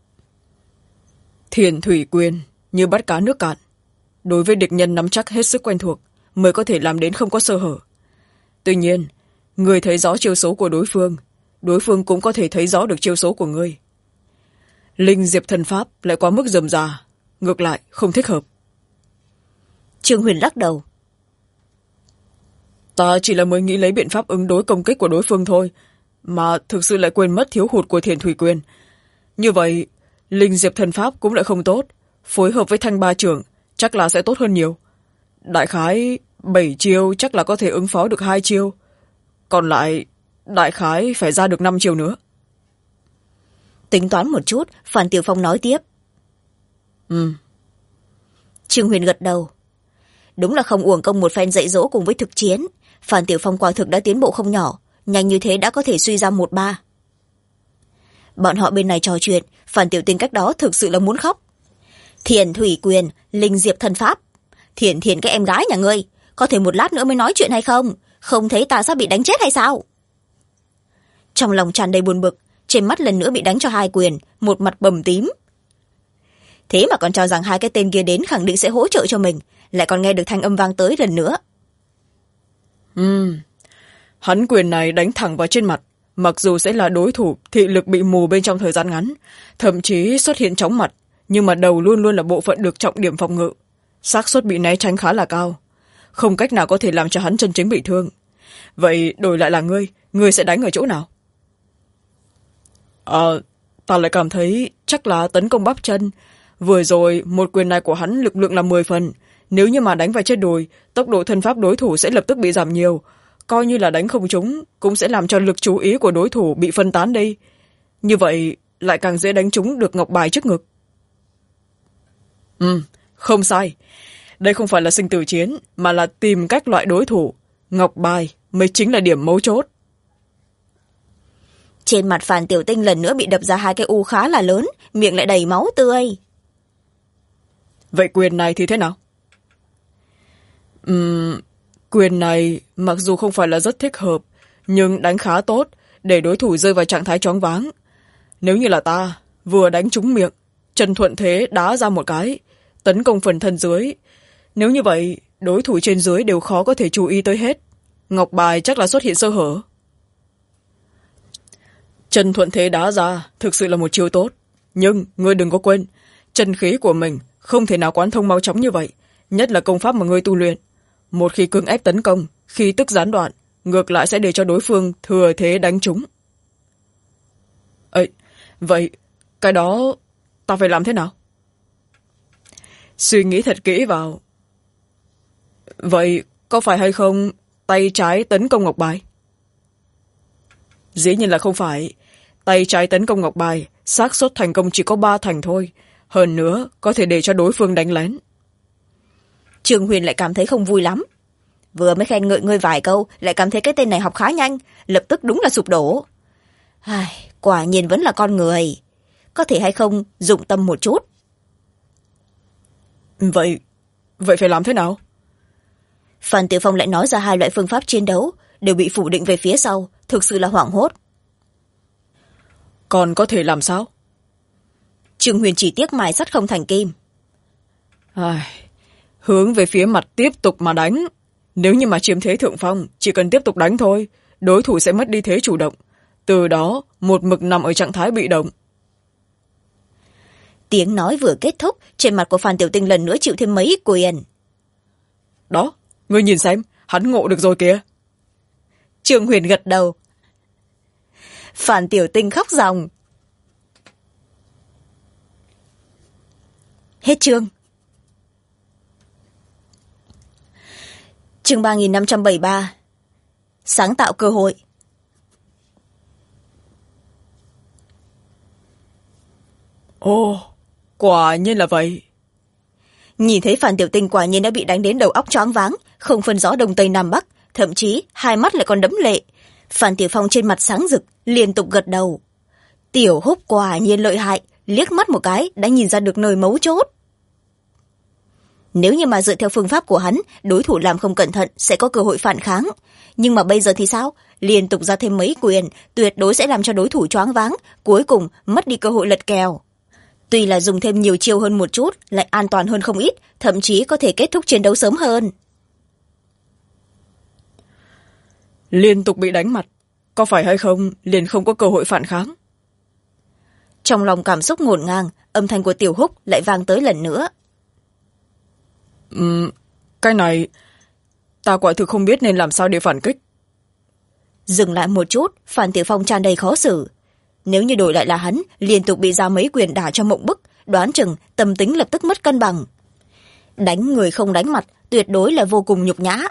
Speaker 2: Thiền Thủy Quyền như bắt cá nước cạn, đối với địch nhân nắm chắc hết sức quen thuộc mới có thể làm đến không có sơ hở. Tuy nhiên, người thấy rõ chiêu số của đối phương cũng có thể thấy rõ được chiêu số của ngươi. Linh Diệp Thần Pháp lại quá mức rườm rà, ngược lại không thích hợp.
Speaker 1: Trương Huyền lắc đầu.
Speaker 2: Ta chỉ là mới nghĩ lấy biện pháp ứng đối công kích của đối phương thôi, mà thực sự lại quên mất thiếu hụt của Thiền Thủy Quyền. Như vậy, Linh Diệp Thần Pháp cũng lại không tốt, phối hợp với Thanh Ba Trưởng chắc là sẽ tốt hơn nhiều. Đại khái 7 chiêu chắc là có thể ứng phó được 2 chiêu, còn lại đại khái phải ra được 5 chiêu nữa.
Speaker 1: Tính toán một chút, Phan Tiểu Phong nói tiếp. Trương Huyền gật đầu. Đúng là không uổng công một phen dạy dỗ cùng với thực chiến, Phan Tiểu Phong quả thực đã tiến bộ không nhỏ, nhanh như thế đã có thể suy ra 1-3. Bọn họ bên này trò chuyện, Phan Tiểu Tinh cách đó thực sự là muốn khóc. Thiền Thủy Quyền, Linh Diệp Thần Pháp. Thiền cái em gái nhà ngươi, có thể một lát nữa mới nói chuyện hay không? Không thấy ta sắp bị đánh chết hay sao? Trong lòng tràn đầy buồn bực, trên mắt lần nữa bị đánh cho 2 quyền, một mặt bầm tím. Thế mà còn cho rằng 2 cái tên kia đến khẳng định sẽ hỗ trợ cho mình, lại còn nghe được thanh âm vang tới lần nữa.
Speaker 2: Hắn quyền này đánh thẳng vào trên mặt, mặc dù sẽ là đối thủ thị lực bị mù bên trong thời gian ngắn, thậm chí xuất hiện chóng mặt, nhưng mà đầu luôn luôn là bộ phận được trọng điểm phòng ngự, xác suất bị né tránh khá là cao, không cách nào có thể làm cho hắn chân chính bị thương. Vậy đổi lại là ngươi sẽ đánh ở chỗ nào? Ta lại cảm thấy chắc là tấn công bắp chân. Vừa rồi một quyền này của hắn lực lượng là 10 phần, nếu như mà đánh vào trên đùi, tốc độ thân pháp đối thủ sẽ lập tức bị giảm nhiều, coi như là đánh không trúng cũng sẽ làm cho lực chú ý của đối thủ bị phân tán đi. Như vậy lại càng dễ đánh trúng được ngọc bài trước ngực. Không sai. Đây không phải là sinh tử chiến, mà là tìm cách loại đối thủ. Ngọc bài mới chính là điểm mấu chốt.
Speaker 1: Trên mặt Phàn Tiểu Tinh lần nữa bị đập ra hai cái u khá là lớn, miệng lại đầy máu tươi.
Speaker 2: Vậy quyền này thì thế nào? Quyền này mặc dù không phải là rất thích hợp, nhưng đánh khá tốt để đối thủ rơi vào trạng thái choáng váng. Nếu như là ta, vừa đánh trúng miệng, chân thuận thế đá ra một cái, tấn công phần thân dưới. Nếu như vậy, đối thủ trên dưới đều khó có thể chú ý tới hết. Ngọc bài chắc là xuất hiện sơ hở. Chân thuận thế đá ra thực sự là một chiêu tốt. Nhưng ngươi đừng có quên, chân khí của mình không thể nào quán thông mau chóng như vậy, nhất là công pháp mà ngươi tu luyện. Một khi cưỡng ép tấn công, khi tức gián đoạn, ngược lại sẽ để cho đối phương thừa thế đánh trúng. Ấy, vậy cái đó ta phải làm thế nào? Suy nghĩ thật kỹ vào. Vậy có phải hay không tay trái tấn công ngọc bài? Dĩ nhiên là không phải. Tay trái tấn công ngọc bài, xác suất thành công chỉ có 3 thành thôi. Hơn nữa, có thể để cho đối phương đánh lén.
Speaker 1: Trương Huyền lại cảm thấy không vui lắm. Vừa mới khen ngợi ngươi vài câu, lại cảm thấy cái tên này học khá nhanh, lập tức đúng là sụp đổ. Quả nhiên vẫn là con người. Có thể hay không dụng tâm một chút.
Speaker 2: Vậy phải làm thế nào?
Speaker 1: Phan Tiểu Phong lại nói ra hai loại phương pháp chiến đấu, đều bị phủ định về phía sau, thực sự là hoảng hốt.
Speaker 2: Còn có thể làm sao?
Speaker 1: Trương Huyền chỉ tiếc mài sắt không thành kim.
Speaker 2: Hướng về phía mặt tiếp tục mà đánh. Nếu như mà chiếm thế thượng phong, chỉ cần tiếp tục đánh thôi, đối thủ sẽ mất đi thế chủ động. Từ đó, một mực nằm ở trạng thái bị động.
Speaker 1: Tiếng nói vừa kết thúc, trên mặt của Phan Tiểu Tinh lần nữa chịu thêm mấy quyền.
Speaker 2: Đó, ngươi nhìn xem, hắn ngộ được rồi kìa.
Speaker 1: Trương Huyền gật đầu. Phan Tiểu Tinh khóc ròng. Hết chương. Chương 3573. Sáng tạo cơ hội.
Speaker 2: Ồ, quả nhiên là vậy.
Speaker 1: Nhìn thấy Phan Tiểu Tinh quả nhiên đã bị đánh đến đầu óc choáng váng, không phân rõ đông tây nam bắc, thậm chí hai mắt lại còn đẫm lệ. Phan Tiểu Phong trên mặt sáng rực, liên tục gật đầu. Tiểu Húc quả nhiên lợi hại, liếc mắt một cái đã nhìn ra được nơi mấu chốt. Nếu như mà dựa theo phương pháp của hắn, đối thủ làm không cẩn thận sẽ có cơ hội phản kháng. Nhưng mà bây giờ thì sao? Liên tục ra thêm mấy quyền, tuyệt đối sẽ làm cho đối thủ choáng váng, cuối cùng mất đi cơ hội lật kèo. Tuy là dùng thêm nhiều chiêu hơn một chút, lại an toàn hơn không ít, thậm chí có thể kết thúc chiến đấu sớm hơn.
Speaker 2: Liên tục bị đánh mặt, có phải hay không liền không có cơ hội phản kháng?
Speaker 1: Trong lòng cảm xúc ngổn ngang, âm thanh của Tiểu Húc lại vang tới lần nữa.
Speaker 2: Cái này, ta quả thực không biết nên làm sao để phản kích.
Speaker 1: Dừng lại một chút, Phan Tiểu Phong tràn đầy khó xử. Nếu như đổi lại là hắn, liên tục bị ra mấy quyền đả cho mộng bức, đoán chừng tâm tính lập tức mất cân bằng. Đánh người không đánh mặt, tuyệt đối là vô cùng nhục nhã.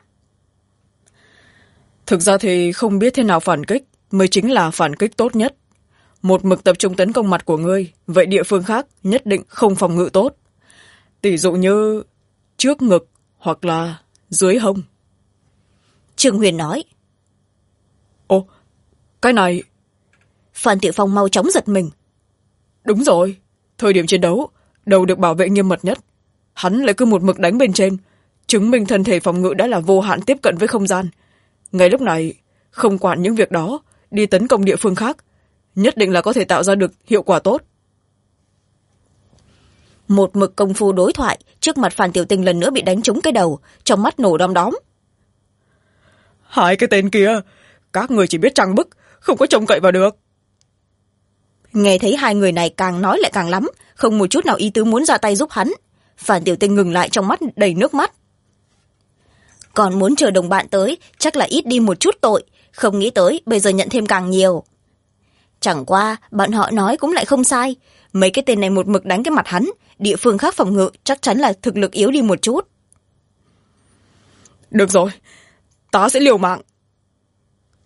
Speaker 2: Thực ra thì không biết thế nào phản kích mới chính là phản kích tốt nhất. Một mực tập trung tấn công mặt của ngươi, vậy địa phương khác nhất định không phòng ngự tốt. Tỷ dụ như trước ngực hoặc là dưới hông.
Speaker 1: Trương Huyền nói.
Speaker 2: Ồ, cái này...
Speaker 1: Phan Tiểu Phong mau chóng giật mình.
Speaker 2: Đúng rồi, thời điểm chiến đấu, đầu được bảo vệ nghiêm mật nhất. Hắn lại cứ một mực đánh bên trên, chứng minh thân thể phòng ngự đã là vô hạn tiếp cận với không gian. Ngay lúc này, không quản những việc đó, đi tấn công địa phương khác, nhất định là có thể tạo ra được hiệu quả tốt.
Speaker 1: Một mực công phu đối thoại, trước mặt Phan Tiểu Tinh lần nữa bị đánh trúng cái đầu, trong mắt nổ đom đóm.
Speaker 2: Hai cái tên kia, các người chỉ biết trăng bức, không có trông cậy vào được.
Speaker 1: Nghe thấy hai người này càng nói lại càng lắm, không một chút nào ý tứ muốn ra tay giúp hắn. Phan Tiểu Tinh ngừng lại, trong mắt đầy nước mắt. Còn muốn chờ đồng bạn tới, chắc là ít đi một chút tội, không nghĩ tới bây giờ nhận thêm càng nhiều. Chẳng qua, bọn họ nói cũng lại không sai. Mấy cái tên này một mực đánh cái mặt hắn, địa phương khác phòng ngự chắc chắn là thực lực yếu đi một chút.
Speaker 2: Được rồi, ta sẽ liều mạng.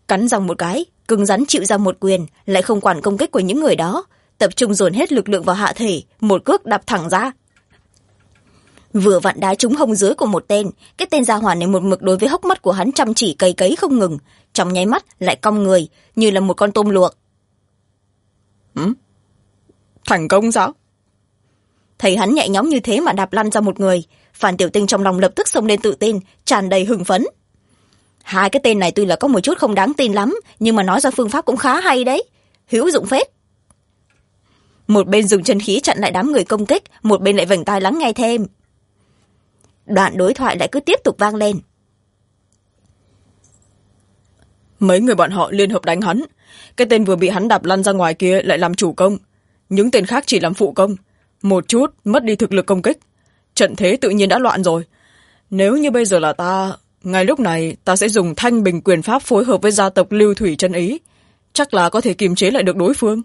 Speaker 1: cắn răng một cái, cứng rắn chịu ra một quyền, lại không quản công kích của những người đó, tập trung dồn hết lực lượng vào hạ thể, một cước đạp thẳng ra. Vừa vặn đá trúng hông dưới của một tên, cái tên gia hỏa này một mực đối với hốc mắt của hắn chăm chỉ cày cấy không ngừng, trong nháy mắt lại cong người như là một con tôm luộc.
Speaker 2: Thành công sao?
Speaker 1: Thấy hắn nhẹ nhõm như thế mà đạp lăn ra một người, Phan Tiểu Tinh trong lòng lập tức xông lên tự tin, tràn đầy hưng phấn. Hai cái tên này tuy là có một chút không đáng tin lắm, nhưng mà nói ra phương pháp cũng khá hay đấy, hữu dụng phết. Một bên dùng chân khí chặn lại đám người công kích, một bên lại vểnh tai lắng nghe thêm. Đoạn đối thoại lại cứ tiếp tục vang lên.
Speaker 2: Mấy người bọn họ liên hợp đánh hắn, cái tên vừa bị hắn đạp lăn ra ngoài kia lại làm chủ công, những tên khác chỉ làm phụ công, một chút mất đi thực lực công kích, trận thế tự nhiên đã loạn rồi. Nếu như bây giờ là ta, ngay lúc này ta sẽ dùng Thanh Bình quyền pháp phối hợp với gia tộc Lưu Thủy Chân Ý, chắc là có thể kiềm chế lại được đối phương.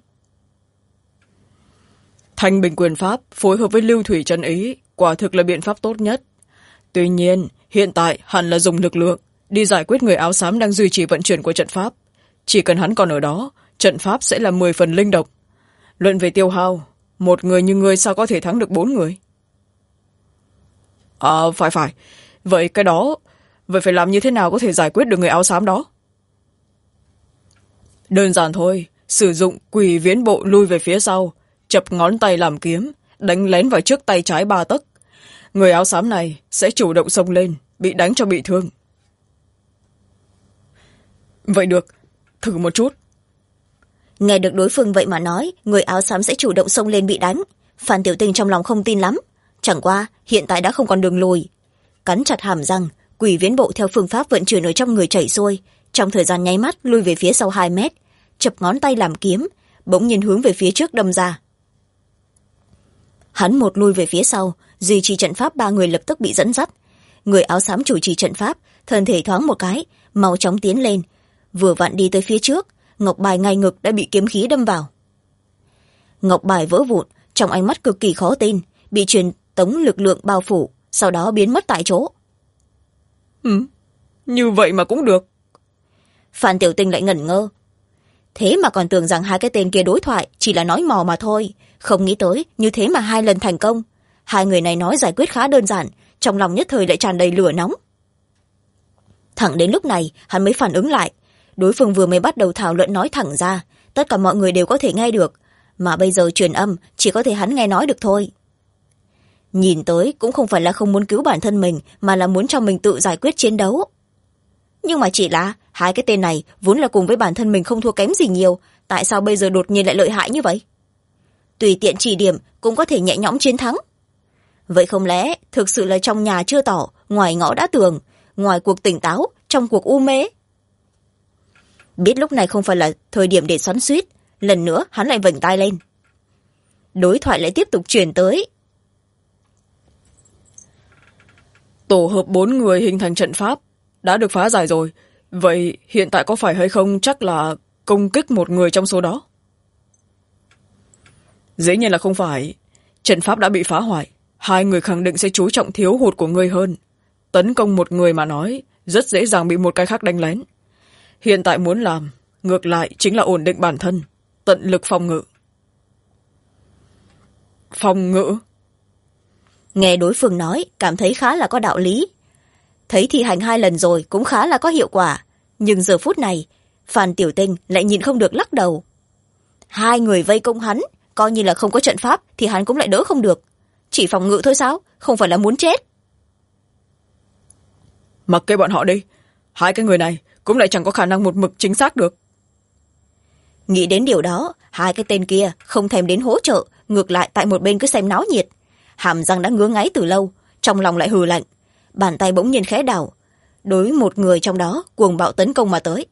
Speaker 2: Thanh Bình quyền pháp phối hợp với Lưu Thủy Chân Ý quả thực là biện pháp tốt nhất. Tuy nhiên hiện tại hẳn là dùng lực lượng đi giải quyết người áo xám đang duy trì vận chuyển của trận pháp. Chỉ cần hắn còn ở đó, trận pháp sẽ là 10 phần linh độc. Luận về tiêu hao, một người như ngươi sao có thể thắng được 4 người? Phải. Vậy phải làm như thế nào có thể giải quyết được người áo xám đó? Đơn giản thôi, sử dụng Quỷ Viễn Bộ lui về phía sau, chập ngón tay làm kiếm, đánh lén vào trước tay trái 3 tấc. Người áo xám này sẽ chủ động xông lên, bị đánh cho bị thương. Vậy được, thử một chút.
Speaker 1: Nghe được đối phương vậy mà nói người áo xám sẽ chủ động xông lên bị đánh, Phan Tiểu Tinh trong lòng không tin lắm. Chẳng qua hiện tại đã không còn đường lùi, cắn chặt hàm răng, Quỷ Viễn Bộ theo phương pháp vận chuyển ở trong người chảy xuôi, trong thời gian nháy mắt lui về phía sau 2 mét, chập ngón tay làm kiếm, bỗng nhiên hướng về phía trước đâm ra. Hắn một lui về phía sau, duy trì trận pháp 3 người lập tức bị dẫn dắt. Người áo xám chủ trì trận pháp, thân thể thoáng một cái, mau chóng tiến lên, vừa vặn đi tới phía trước, ngọc bài ngay ngực đã bị kiếm khí đâm vào. Ngọc bài vỡ vụn, trong ánh mắt cực kỳ khó tin, bị truyền tống lực lượng bao phủ, sau đó biến mất tại chỗ.
Speaker 2: Như vậy mà cũng được.
Speaker 1: Phan Tiểu Tinh lại ngẩn ngơ. Thế mà còn tưởng rằng hai cái tên kia đối thoại chỉ là nói mò mà thôi, không nghĩ tới như thế mà 2 lần thành công. Hai người này nói giải quyết khá đơn giản, trong lòng nhất thời lại tràn đầy lửa nóng. Thẳng đến lúc này hắn mới phản ứng lại, đối phương vừa mới bắt đầu thảo luận nói thẳng ra, tất cả mọi người đều có thể nghe được, mà bây giờ truyền âm chỉ có thể hắn nghe nói được thôi. Nhìn tới cũng không phải là không muốn cứu bản thân mình, mà là muốn cho mình tự giải quyết chiến đấu. Nhưng mà chỉ là hai cái tên này vốn là cùng với bản thân mình không thua kém gì nhiều, tại sao bây giờ đột nhiên lại lợi hại như vậy? Tùy tiện chỉ điểm cũng có thể nhẹ nhõm chiến thắng. Vậy không lẽ thực sự là trong nhà chưa tỏ, ngoài ngõ đã tường, ngoài cuộc tỉnh táo, trong cuộc u mê? Biết lúc này không phải là thời điểm để xoắn xuýt, lần nữa hắn lại vểnh tai lên. Đối thoại lại tiếp tục truyền tới.
Speaker 2: Tổ hợp 4 người hình thành trận pháp đã được phá giải rồi, vậy hiện tại có phải hay không chắc là công kích một người trong số đó? Dĩ nhiên là không phải. Trận pháp đã bị phá hoại, 2 người khẳng định sẽ chú trọng thiếu hụt của ngươi hơn. Tấn công một người mà nói rất dễ dàng bị một cái khác đánh lén. Hiện tại muốn làm ngược lại chính là ổn định bản thân, tận lực phòng ngự. Phòng ngự?
Speaker 1: Nghe đối phương nói cảm thấy khá là có đạo lý, thấy thi hành 2 lần rồi cũng khá là có hiệu quả, nhưng giờ phút này Phan Tiểu Tinh lại nhìn không được lắc đầu. 2 người vây công hắn, coi như là không có trận pháp thì hắn cũng lại đỡ không được, chỉ phòng ngự thôi sao, không phải là muốn chết?
Speaker 2: Mặc kệ bọn họ đi, 2 cái người này cũng lại chẳng có khả năng một mực chính xác được.
Speaker 1: Nghĩ đến điều đó, 2 cái tên kia không thèm đến hỗ trợ, ngược lại tại một bên cứ xem náo nhiệt, hàm răng đã ngứa ngáy từ lâu, trong lòng lại hừ lạnh, bàn tay bỗng nhiên khẽ đảo, đối một người trong đó cuồng bạo tấn công mà tới.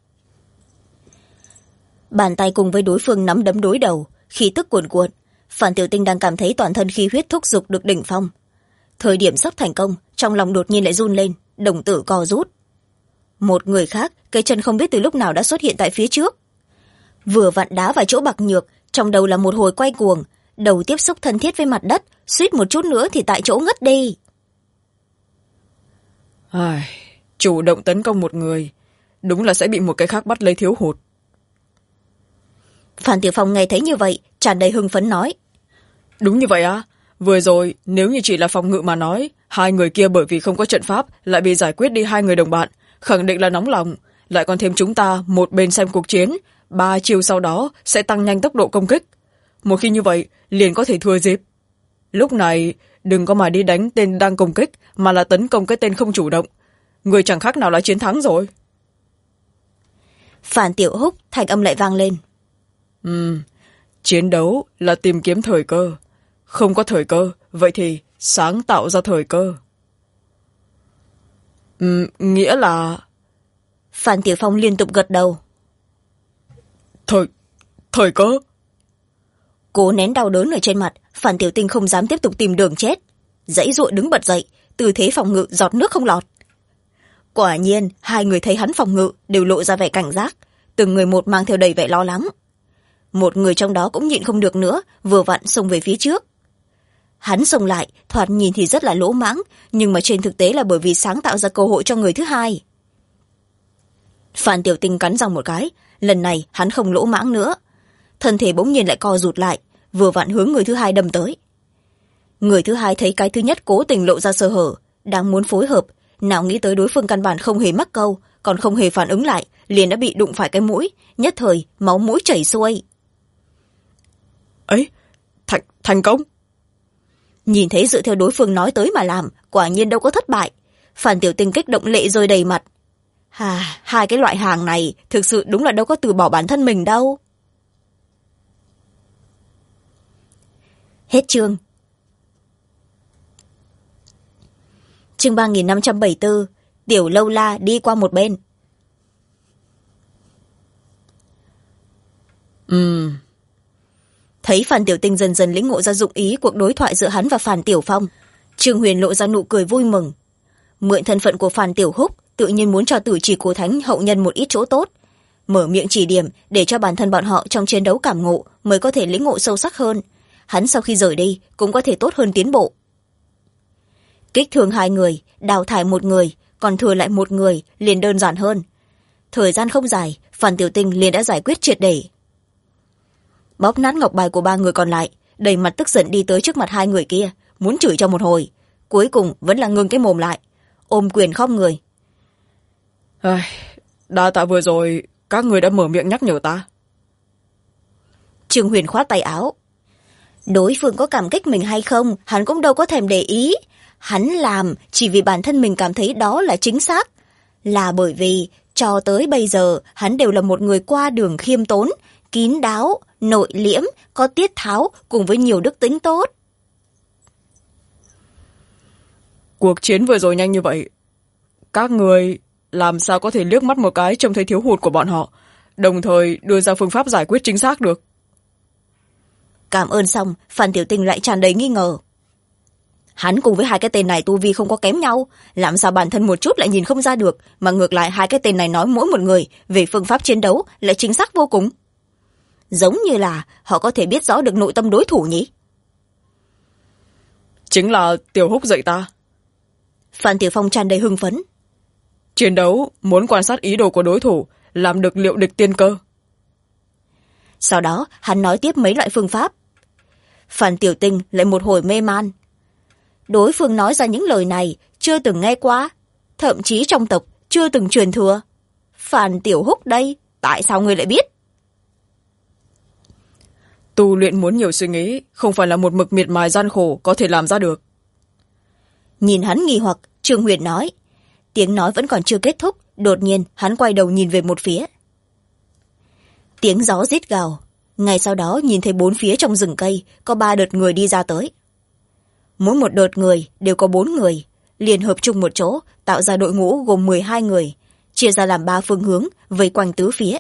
Speaker 1: Bàn tay cùng với đối phương nắm đấm đối đầu, khí tức cuồn cuộn. Phan Tiểu Tinh đang cảm thấy toàn thân khí huyết thúc giục được đỉnh phong. Thời điểm sắp thành công, trong lòng đột nhiên lại run lên, đồng tử co rút. Một người khác, cây chân không biết từ lúc nào đã xuất hiện tại phía trước. Vừa vặn đá vào chỗ bạc nhược, trong đầu là một hồi quay cuồng, đầu tiếp xúc thân thiết với mặt đất, suýt một chút nữa thì tại chỗ ngất đi.
Speaker 2: Chủ động tấn công một người, đúng là sẽ bị một cái khác bắt lấy thiếu hụt.
Speaker 1: Phan Tiểu Phong nghe thấy như vậy tràn đầy hưng phấn nói.
Speaker 2: Đúng như vậy á. Vừa rồi nếu như chỉ là phòng ngự mà nói, hai người kia bởi vì không có trận pháp lại bị giải quyết đi hai người đồng bạn, khẳng định là nóng lòng. Lại còn thêm chúng ta một bên xem cuộc chiến, 3 chiêu sau đó sẽ tăng nhanh tốc độ công kích. Một khi như vậy liền có thể thừa dịp. Lúc này đừng có mà đi đánh tên đang công kích, mà là tấn công cái tên không chủ động. Người chẳng khác nào là chiến thắng rồi.
Speaker 1: Phan Tiểu Húc thanh âm lại vang lên.
Speaker 2: Chiến đấu là tìm kiếm thời cơ. Không có thời cơ, vậy thì sáng tạo ra thời cơ. Nghĩa là...
Speaker 1: Phan Tiểu Phong liên tục gật đầu.
Speaker 2: Thời cơ?
Speaker 1: Cố nén đau đớn ở trên mặt, Phan Tiểu Tinh không dám tiếp tục tìm đường chết. Giãy giụa đứng bật dậy, tư thế phòng ngự giọt nước không lọt. Quả nhiên, hai người thấy hắn phòng ngự đều lộ ra vẻ cảnh giác, từng người một mang theo đầy vẻ lo lắng. Một người trong đó cũng nhịn không được nữa, vừa vặn xông về phía trước. Hắn xông lại, thoạt nhìn thì rất là lỗ mãng, nhưng mà trên thực tế là bởi vì sáng tạo ra cơ hội cho người thứ hai. Phan Tiểu Tinh cắn răng một cái, lần này hắn không lỗ mãng nữa. Thân thể bỗng nhiên lại co rụt lại, vừa vặn hướng người thứ hai đâm tới. Người thứ hai thấy cái thứ nhất cố tình lộ ra sơ hở, đang muốn phối hợp, nào nghĩ tới đối phương căn bản không hề mắc câu, còn không hề phản ứng lại, liền đã bị đụng phải cái mũi, nhất thời máu mũi chảy xuôi.
Speaker 2: Ấy, thành công.
Speaker 1: Nhìn thấy dựa theo đối phương nói tới mà làm, quả nhiên đâu có thất bại. Phan Tiểu Tinh kích động lệ rơi đầy mặt. Hai cái loại hàng này thực sự đúng là đâu có từ bỏ bản thân mình đâu. Hết chương. Chương 3574, Tiểu Lâu La đi qua một bên. Thấy Phan Tiểu Tinh dần dần lĩnh ngộ ra dụng ý cuộc đối thoại giữa hắn và Phan Tiểu Phong, Trương Huyền lộ ra nụ cười vui mừng. Mượn thân phận của Phan Tiểu Húc, tự nhiên muốn cho Tử Chỉ Cổ Thánh hậu nhân một ít chỗ tốt, mở miệng chỉ điểm để cho bản thân bọn họ trong chiến đấu cảm ngộ mới có thể lĩnh ngộ sâu sắc hơn. Hắn sau khi rời đi cũng có thể tốt hơn tiến bộ. Kích thương hai người, đào thải một người, còn thừa lại một người liền đơn giản hơn. Thời gian không dài, Phan Tiểu Tinh liền đã giải quyết triệt để. Bóp nát ngọc bài của ba người còn lại, đầy mặt tức giận đi tới trước mặt hai người kia, muốn chửi cho một hồi, cuối cùng vẫn là ngưng cái mồm lại, ôm quyền khom người.
Speaker 2: Đa tạ vừa rồi các người đã mở miệng nhắc nhở ta.
Speaker 1: Trương Huyền khoát tay áo. Đối phương có cảm kích mình hay không, hắn cũng đâu có thèm để ý. Hắn làm chỉ vì bản thân mình cảm thấy đó là chính xác. Là bởi vì cho tới bây giờ hắn đều là một người qua đường khiêm tốn, kín đáo, nội liễm, có tiết tháo cùng với nhiều đức tính tốt.
Speaker 2: Cuộc chiến vừa rồi nhanh như vậy, các người làm sao có thể liếc mắt một cái trông thấy thiếu hụt của bọn họ, đồng thời đưa ra phương pháp giải quyết chính xác được?
Speaker 1: Cảm ơn xong, Phan Tiểu Tinh lại tràn đầy nghi ngờ. Hắn cùng với hai cái tên này tu vi không có kém nhau, làm sao bản thân một chút lại nhìn không ra được, mà ngược lại hai cái tên này nói mỗi một người về phương pháp chiến đấu lại chính xác vô cùng. Giống như là họ có thể biết rõ được nội tâm đối thủ nhỉ?
Speaker 2: Chính là Tiểu Húc dạy ta.
Speaker 1: Phan Tiểu Phong tràn đầy hưng phấn.
Speaker 2: Chiến đấu muốn quan sát ý đồ của đối thủ, làm được liệu địch tiên cơ.
Speaker 1: Sau đó hắn nói tiếp mấy loại phương pháp. Phan Tiểu Tinh lại một hồi mê man. Đối phương nói ra những lời này chưa từng nghe qua, thậm chí trong tộc chưa từng truyền thừa. Phan Tiểu Húc đây, tại sao ngươi lại biết?
Speaker 2: Tu luyện muốn nhiều suy nghĩ, không phải là một mực miệt mài gian khổ có thể làm ra được.
Speaker 1: Nhìn hắn nghi hoặc, Trương Huyền nói. Tiếng nói vẫn còn chưa kết thúc, đột nhiên hắn quay đầu nhìn về một phía. Tiếng gió rít gào. Ngay sau đó nhìn thấy bốn phía trong rừng cây có 3 đợt người đi ra tới. Mỗi một đợt người đều có 4 người, liền hợp chung một chỗ, tạo ra đội ngũ gồm 12 người, chia ra làm 3 phương hướng, vây quanh tứ phía.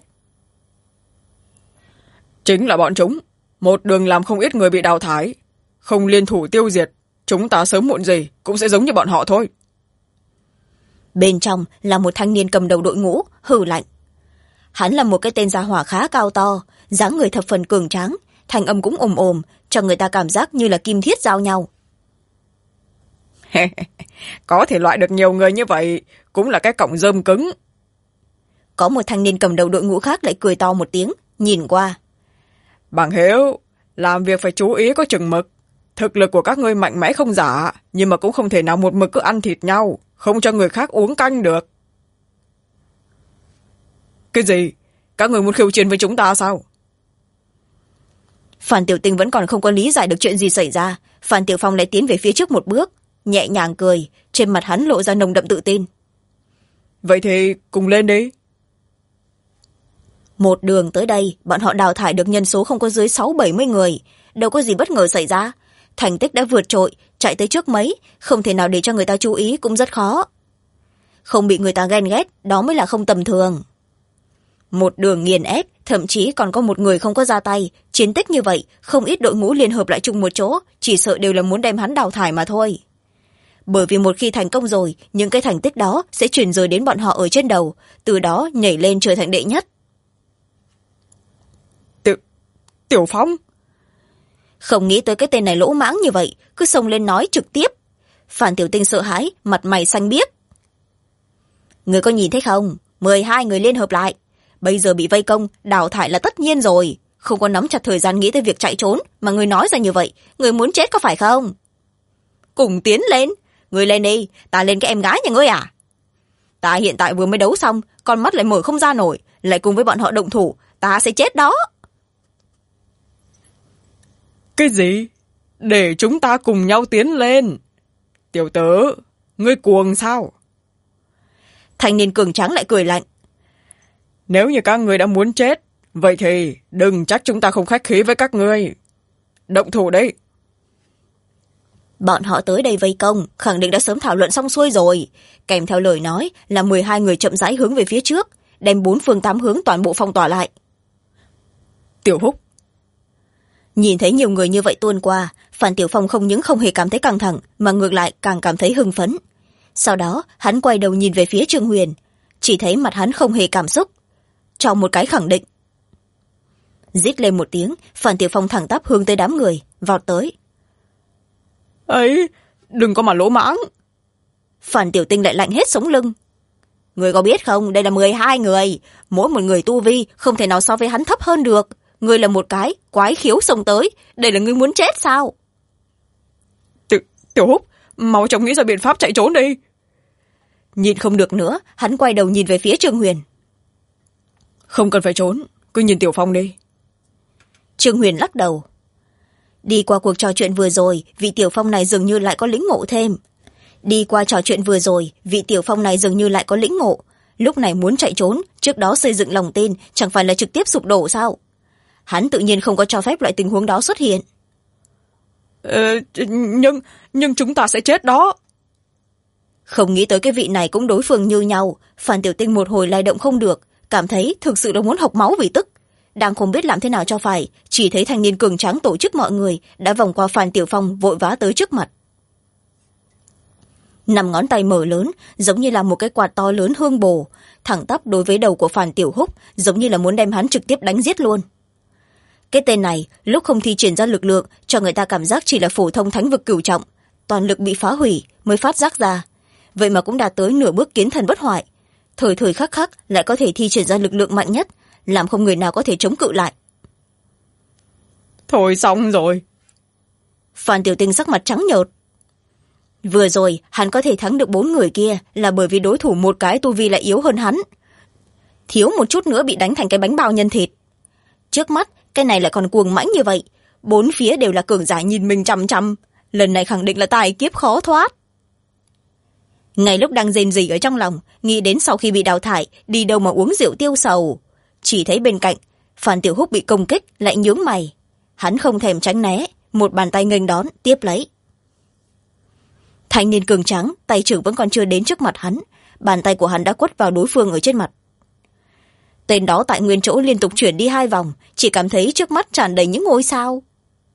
Speaker 2: Chính là bọn chúng, một đường làm không ít người bị đào thải. Không liên thủ tiêu diệt, chúng ta sớm muộn gì cũng sẽ giống như bọn họ thôi.
Speaker 1: Bên trong là một thanh niên cầm đầu đội ngũ, hừ lạnh. Hắn là một cái tên gia hỏa khá cao to, dáng người thập phần cường tráng, thanh âm cũng ồm ồm, cho người ta cảm giác như là kim thiết giao nhau.
Speaker 2: Có thể loại được nhiều người như vậy cũng là cái cọng rơm cứng.
Speaker 1: có một thanh niên cầm đầu đội ngũ khác lại cười to một tiếng, nhìn qua.
Speaker 2: Bằng Hiếu, làm việc phải chú ý có chừng mực. Thực lực của các ngươi mạnh mẽ không giả, nhưng mà cũng không thể nào một mực cứ ăn thịt nhau, không cho người khác uống canh được. Cái gì? Các người muốn khiêu chiến với chúng ta sao?
Speaker 1: Phan Tiểu Tinh vẫn còn không có lý giải được chuyện gì xảy ra. Phan Tiểu Phong lại tiến về phía trước một bước, nhẹ nhàng cười, trên mặt hắn lộ ra nồng đậm tự tin.
Speaker 2: Vậy thì cùng lên đi.
Speaker 1: Một đường tới đây, bọn họ đào thải được nhân số không có dưới 60-70 người. Đâu có gì bất ngờ xảy ra. Thành tích đã vượt trội, chạy tới trước mấy, không thể nào để cho người ta chú ý cũng rất khó. Không bị người ta ghen ghét, đó mới là không tầm thường. Một đường nghiền ép, thậm chí còn có một người không có ra tay. Chiến tích như vậy, không ít đội ngũ liên hợp lại chung một chỗ, chỉ sợ đều là muốn đem hắn đào thải mà thôi. Bởi vì một khi thành công rồi, những cái thành tích đó sẽ truyền rời đến bọn họ ở trên đầu, từ đó nhảy lên trở thành đệ nhất.
Speaker 2: Tiểu Phong?
Speaker 1: Không nghĩ tới cái tên này lỗ mãng như vậy, cứ xông lên nói trực tiếp. Phan Tiểu Tinh sợ hãi, mặt mày xanh biếc. Người có nhìn thấy không? 12 người liên hợp lại. Bây giờ bị vây công, đào thải là tất nhiên rồi. Không có nắm chặt thời gian nghĩ tới việc chạy trốn, mà người nói ra như vậy, người muốn chết có phải không? Cùng tiến lên. Người lên đi, ta lên cái em gái nhà ngươi à? Ta hiện tại vừa mới đấu xong, con mắt lại mở không ra nổi, lại cùng với bọn họ động thủ, ta sẽ chết đó.
Speaker 2: Cái gì? Để chúng ta cùng nhau tiến lên. Tiểu tử, ngươi cuồng sao?
Speaker 1: Thanh niên cường tráng lại cười lạnh.
Speaker 2: Nếu như các ngươi đã muốn chết, vậy thì đừng trách chúng ta không khách khí với các ngươi. Động thủ đấy.
Speaker 1: Bọn họ tới đây vây công, khẳng định đã sớm thảo luận xong xuôi rồi. Kèm theo lời nói là 12 người chậm rãi hướng về phía trước, đem 4 phương 8 hướng toàn bộ phong tỏa lại.
Speaker 2: Tiểu Húc.
Speaker 1: Nhìn thấy nhiều người như vậy tuôn qua, Phan Tiểu Phong không những không hề cảm thấy căng thẳng, mà ngược lại càng cảm thấy hưng phấn. Sau đó, hắn quay đầu nhìn về phía Trương Huyền, chỉ thấy mặt hắn không hề cảm xúc. Cho một cái khẳng định. Rít lên một tiếng, Phan Tiểu Phong thẳng tắp hướng tới đám người, vọt tới.
Speaker 2: Ấy, đừng có mà lỗ mãng.
Speaker 1: Phan Tiểu Tinh lại lạnh hết sống lưng. Người có biết không, đây là 12 người, mỗi một người tu vi không thể nào so với hắn thấp hơn được. Người là một cái quái khiếu xông tới, đây là người muốn chết sao?
Speaker 2: Tiểu Húc, mau chóng nghĩ ra biện pháp chạy trốn đi.
Speaker 1: Nhìn không được nữa, hắn quay đầu nhìn về phía Trương Huyền.
Speaker 2: Không cần phải trốn, cứ nhìn Tiểu Phong đi.
Speaker 1: Trương Huyền lắc đầu. Đi qua cuộc trò chuyện vừa rồi, vị Tiểu Phong này dường như lại có lĩnh ngộ thêm. Lúc này muốn chạy trốn, trước đó xây dựng lòng tin, chẳng phải là trực tiếp sụp đổ sao? Hắn tự nhiên không có cho phép loại tình huống đó xuất hiện.
Speaker 2: Nhưng chúng ta sẽ chết đó.
Speaker 1: Không nghĩ tới cái vị này cũng đối phương như nhau. Phan Tiểu Tinh một hồi lay động không được, cảm thấy thực sự là muốn học máu vì tức. Đang không biết làm thế nào cho phải, chỉ thấy thanh niên cường tráng tổ chức mọi người đã vòng qua Phan Tiểu Phong vội vã tới trước mặt. 5 ngón tay mở lớn, giống như là một cái quạt to lớn hương bồ, thẳng tắp đối với đầu của Phan Tiểu Húc, giống như là muốn đem hắn trực tiếp đánh giết luôn. Cái tên này, lúc không thi triển ra lực lượng, cho người ta cảm giác chỉ là phổ thông thánh vực cửu trọng, toàn lực bị phá hủy mới phát giác ra. Vậy mà cũng đạt tới nửa bước kiến thần bất hoại, thời thời khắc khắc lại có thể thi triển ra lực lượng mạnh nhất, làm không người nào có thể chống cự lại.
Speaker 2: Thôi xong rồi.
Speaker 1: Phan Tiểu Tinh sắc mặt trắng nhợt. Vừa rồi hắn có thể thắng được 4 người kia là bởi vì đối thủ một cái tu vi lại yếu hơn hắn, thiếu một chút nữa bị đánh thành cái bánh bao nhân thịt. Trước mắt cái này lại còn cuồng mãnh như vậy, 4 phía đều là cường giả nhìn mình chằm chằm, lần này khẳng định là tài kiếp khó thoát. Ngay lúc đang rên rỉ ở trong lòng, nghĩ đến sau khi bị đào thải đi đâu mà uống rượu tiêu sầu, chỉ thấy bên cạnh Phan Tiểu Húc bị công kích lại nhướng mày. Hắn không thèm tránh né, một bàn tay nghênh đón tiếp lấy. Thanh niên cường tráng, tay trưởng vẫn còn chưa đến trước mặt hắn, bàn tay của hắn đã quất vào đối phương ở trên mặt. Tên đó tại nguyên chỗ liên tục chuyển đi 2 vòng, chỉ cảm thấy trước mắt tràn đầy những ngôi sao.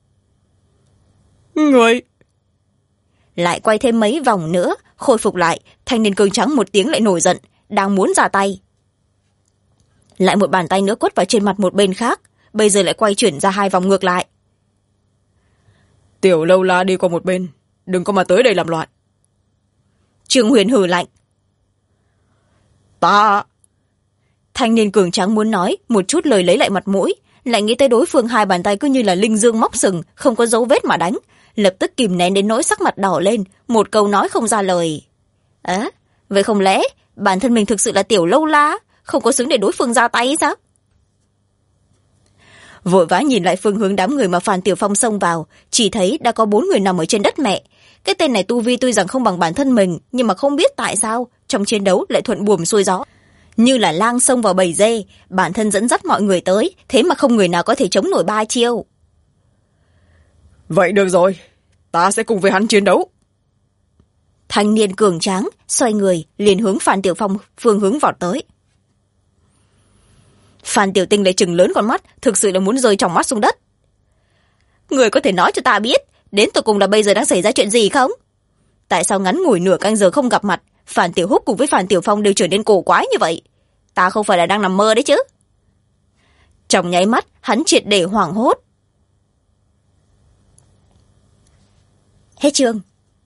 Speaker 2: Người!
Speaker 1: Lại quay thêm mấy vòng nữa, khôi phục lại, thanh niên cường tráng một tiếng lại nổi giận, đang muốn ra tay. Lại một bàn tay nữa quất vào trên mặt một bên khác, bây giờ lại quay chuyển ra 2 vòng ngược lại.
Speaker 2: Tiểu Lâu La đi qua một bên, đừng có mà tới đây làm loạn.
Speaker 1: Trương Huyền hừ lạnh.
Speaker 2: Ta!
Speaker 1: Thanh niên cường tráng muốn nói một chút lời lấy lại mặt mũi, lại nghĩ tới đối phương hai bàn tay cứ như là linh dương móc sừng, không có dấu vết mà đánh, lập tức kìm nén đến nỗi sắc mặt đỏ lên, một câu nói không ra lời. Vậy không lẽ bản thân mình thực sự là tiểu lâu la, không có xứng để đối phương ra tay sao? Vội vã nhìn lại phương hướng đám người mà Phan Tiểu Phong xông vào, chỉ thấy đã có 4 người nằm ở trên đất mẹ. Cái tên này tu vi tuy rằng không bằng bản thân mình, nhưng mà không biết tại sao trong chiến đấu lại thuận buồm xuôi gió, như là lang xông vào bầy dê, bản thân dẫn dắt mọi người tới, thế mà không người nào có thể chống nổi 3 chiêu.
Speaker 2: Vậy được rồi, ta sẽ cùng với hắn chiến đấu.
Speaker 1: Thanh niên cường tráng xoay người liền hướng Phan Tiểu Phong phương hướng vọt tới. Phan Tiểu Tinh lại trừng lớn con mắt, thực sự là muốn rơi trong mắt xuống đất. Người có thể nói cho ta biết đến tột cùng là bây giờ đang xảy ra chuyện gì không? Tại sao ngắn ngủi nửa canh giờ không gặp mặt, Phan Tiểu Húc cùng với Phan Tiểu Phong đều trở nên cổ quái như vậy? Ta không phải là đang nằm mơ đấy chứ? Trong nháy mắt hắn triệt để hoảng hốt. Hết chương.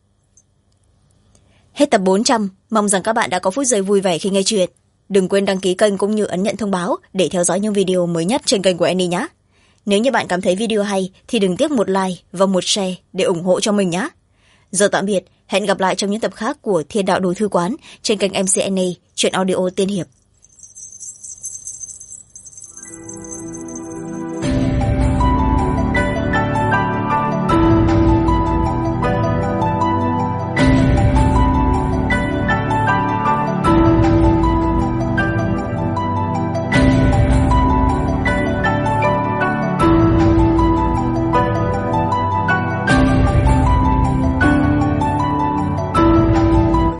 Speaker 1: Hết tập 400. Mong rằng các bạn đã có phút giây vui vẻ khi nghe chuyện. Đừng quên đăng ký kênh cũng như ấn nhận thông báo để theo dõi những video mới nhất trên kênh của Annie nhé. Nếu như bạn cảm thấy video hay thì đừng tiếc một like và một share để ủng hộ cho mình nhé. Giờ tạm biệt, hẹn gặp lại trong những tập khác của Thiên Đạo Đồ Thư Quán trên kênh MC Annie, chuyện audio tiên hiệp.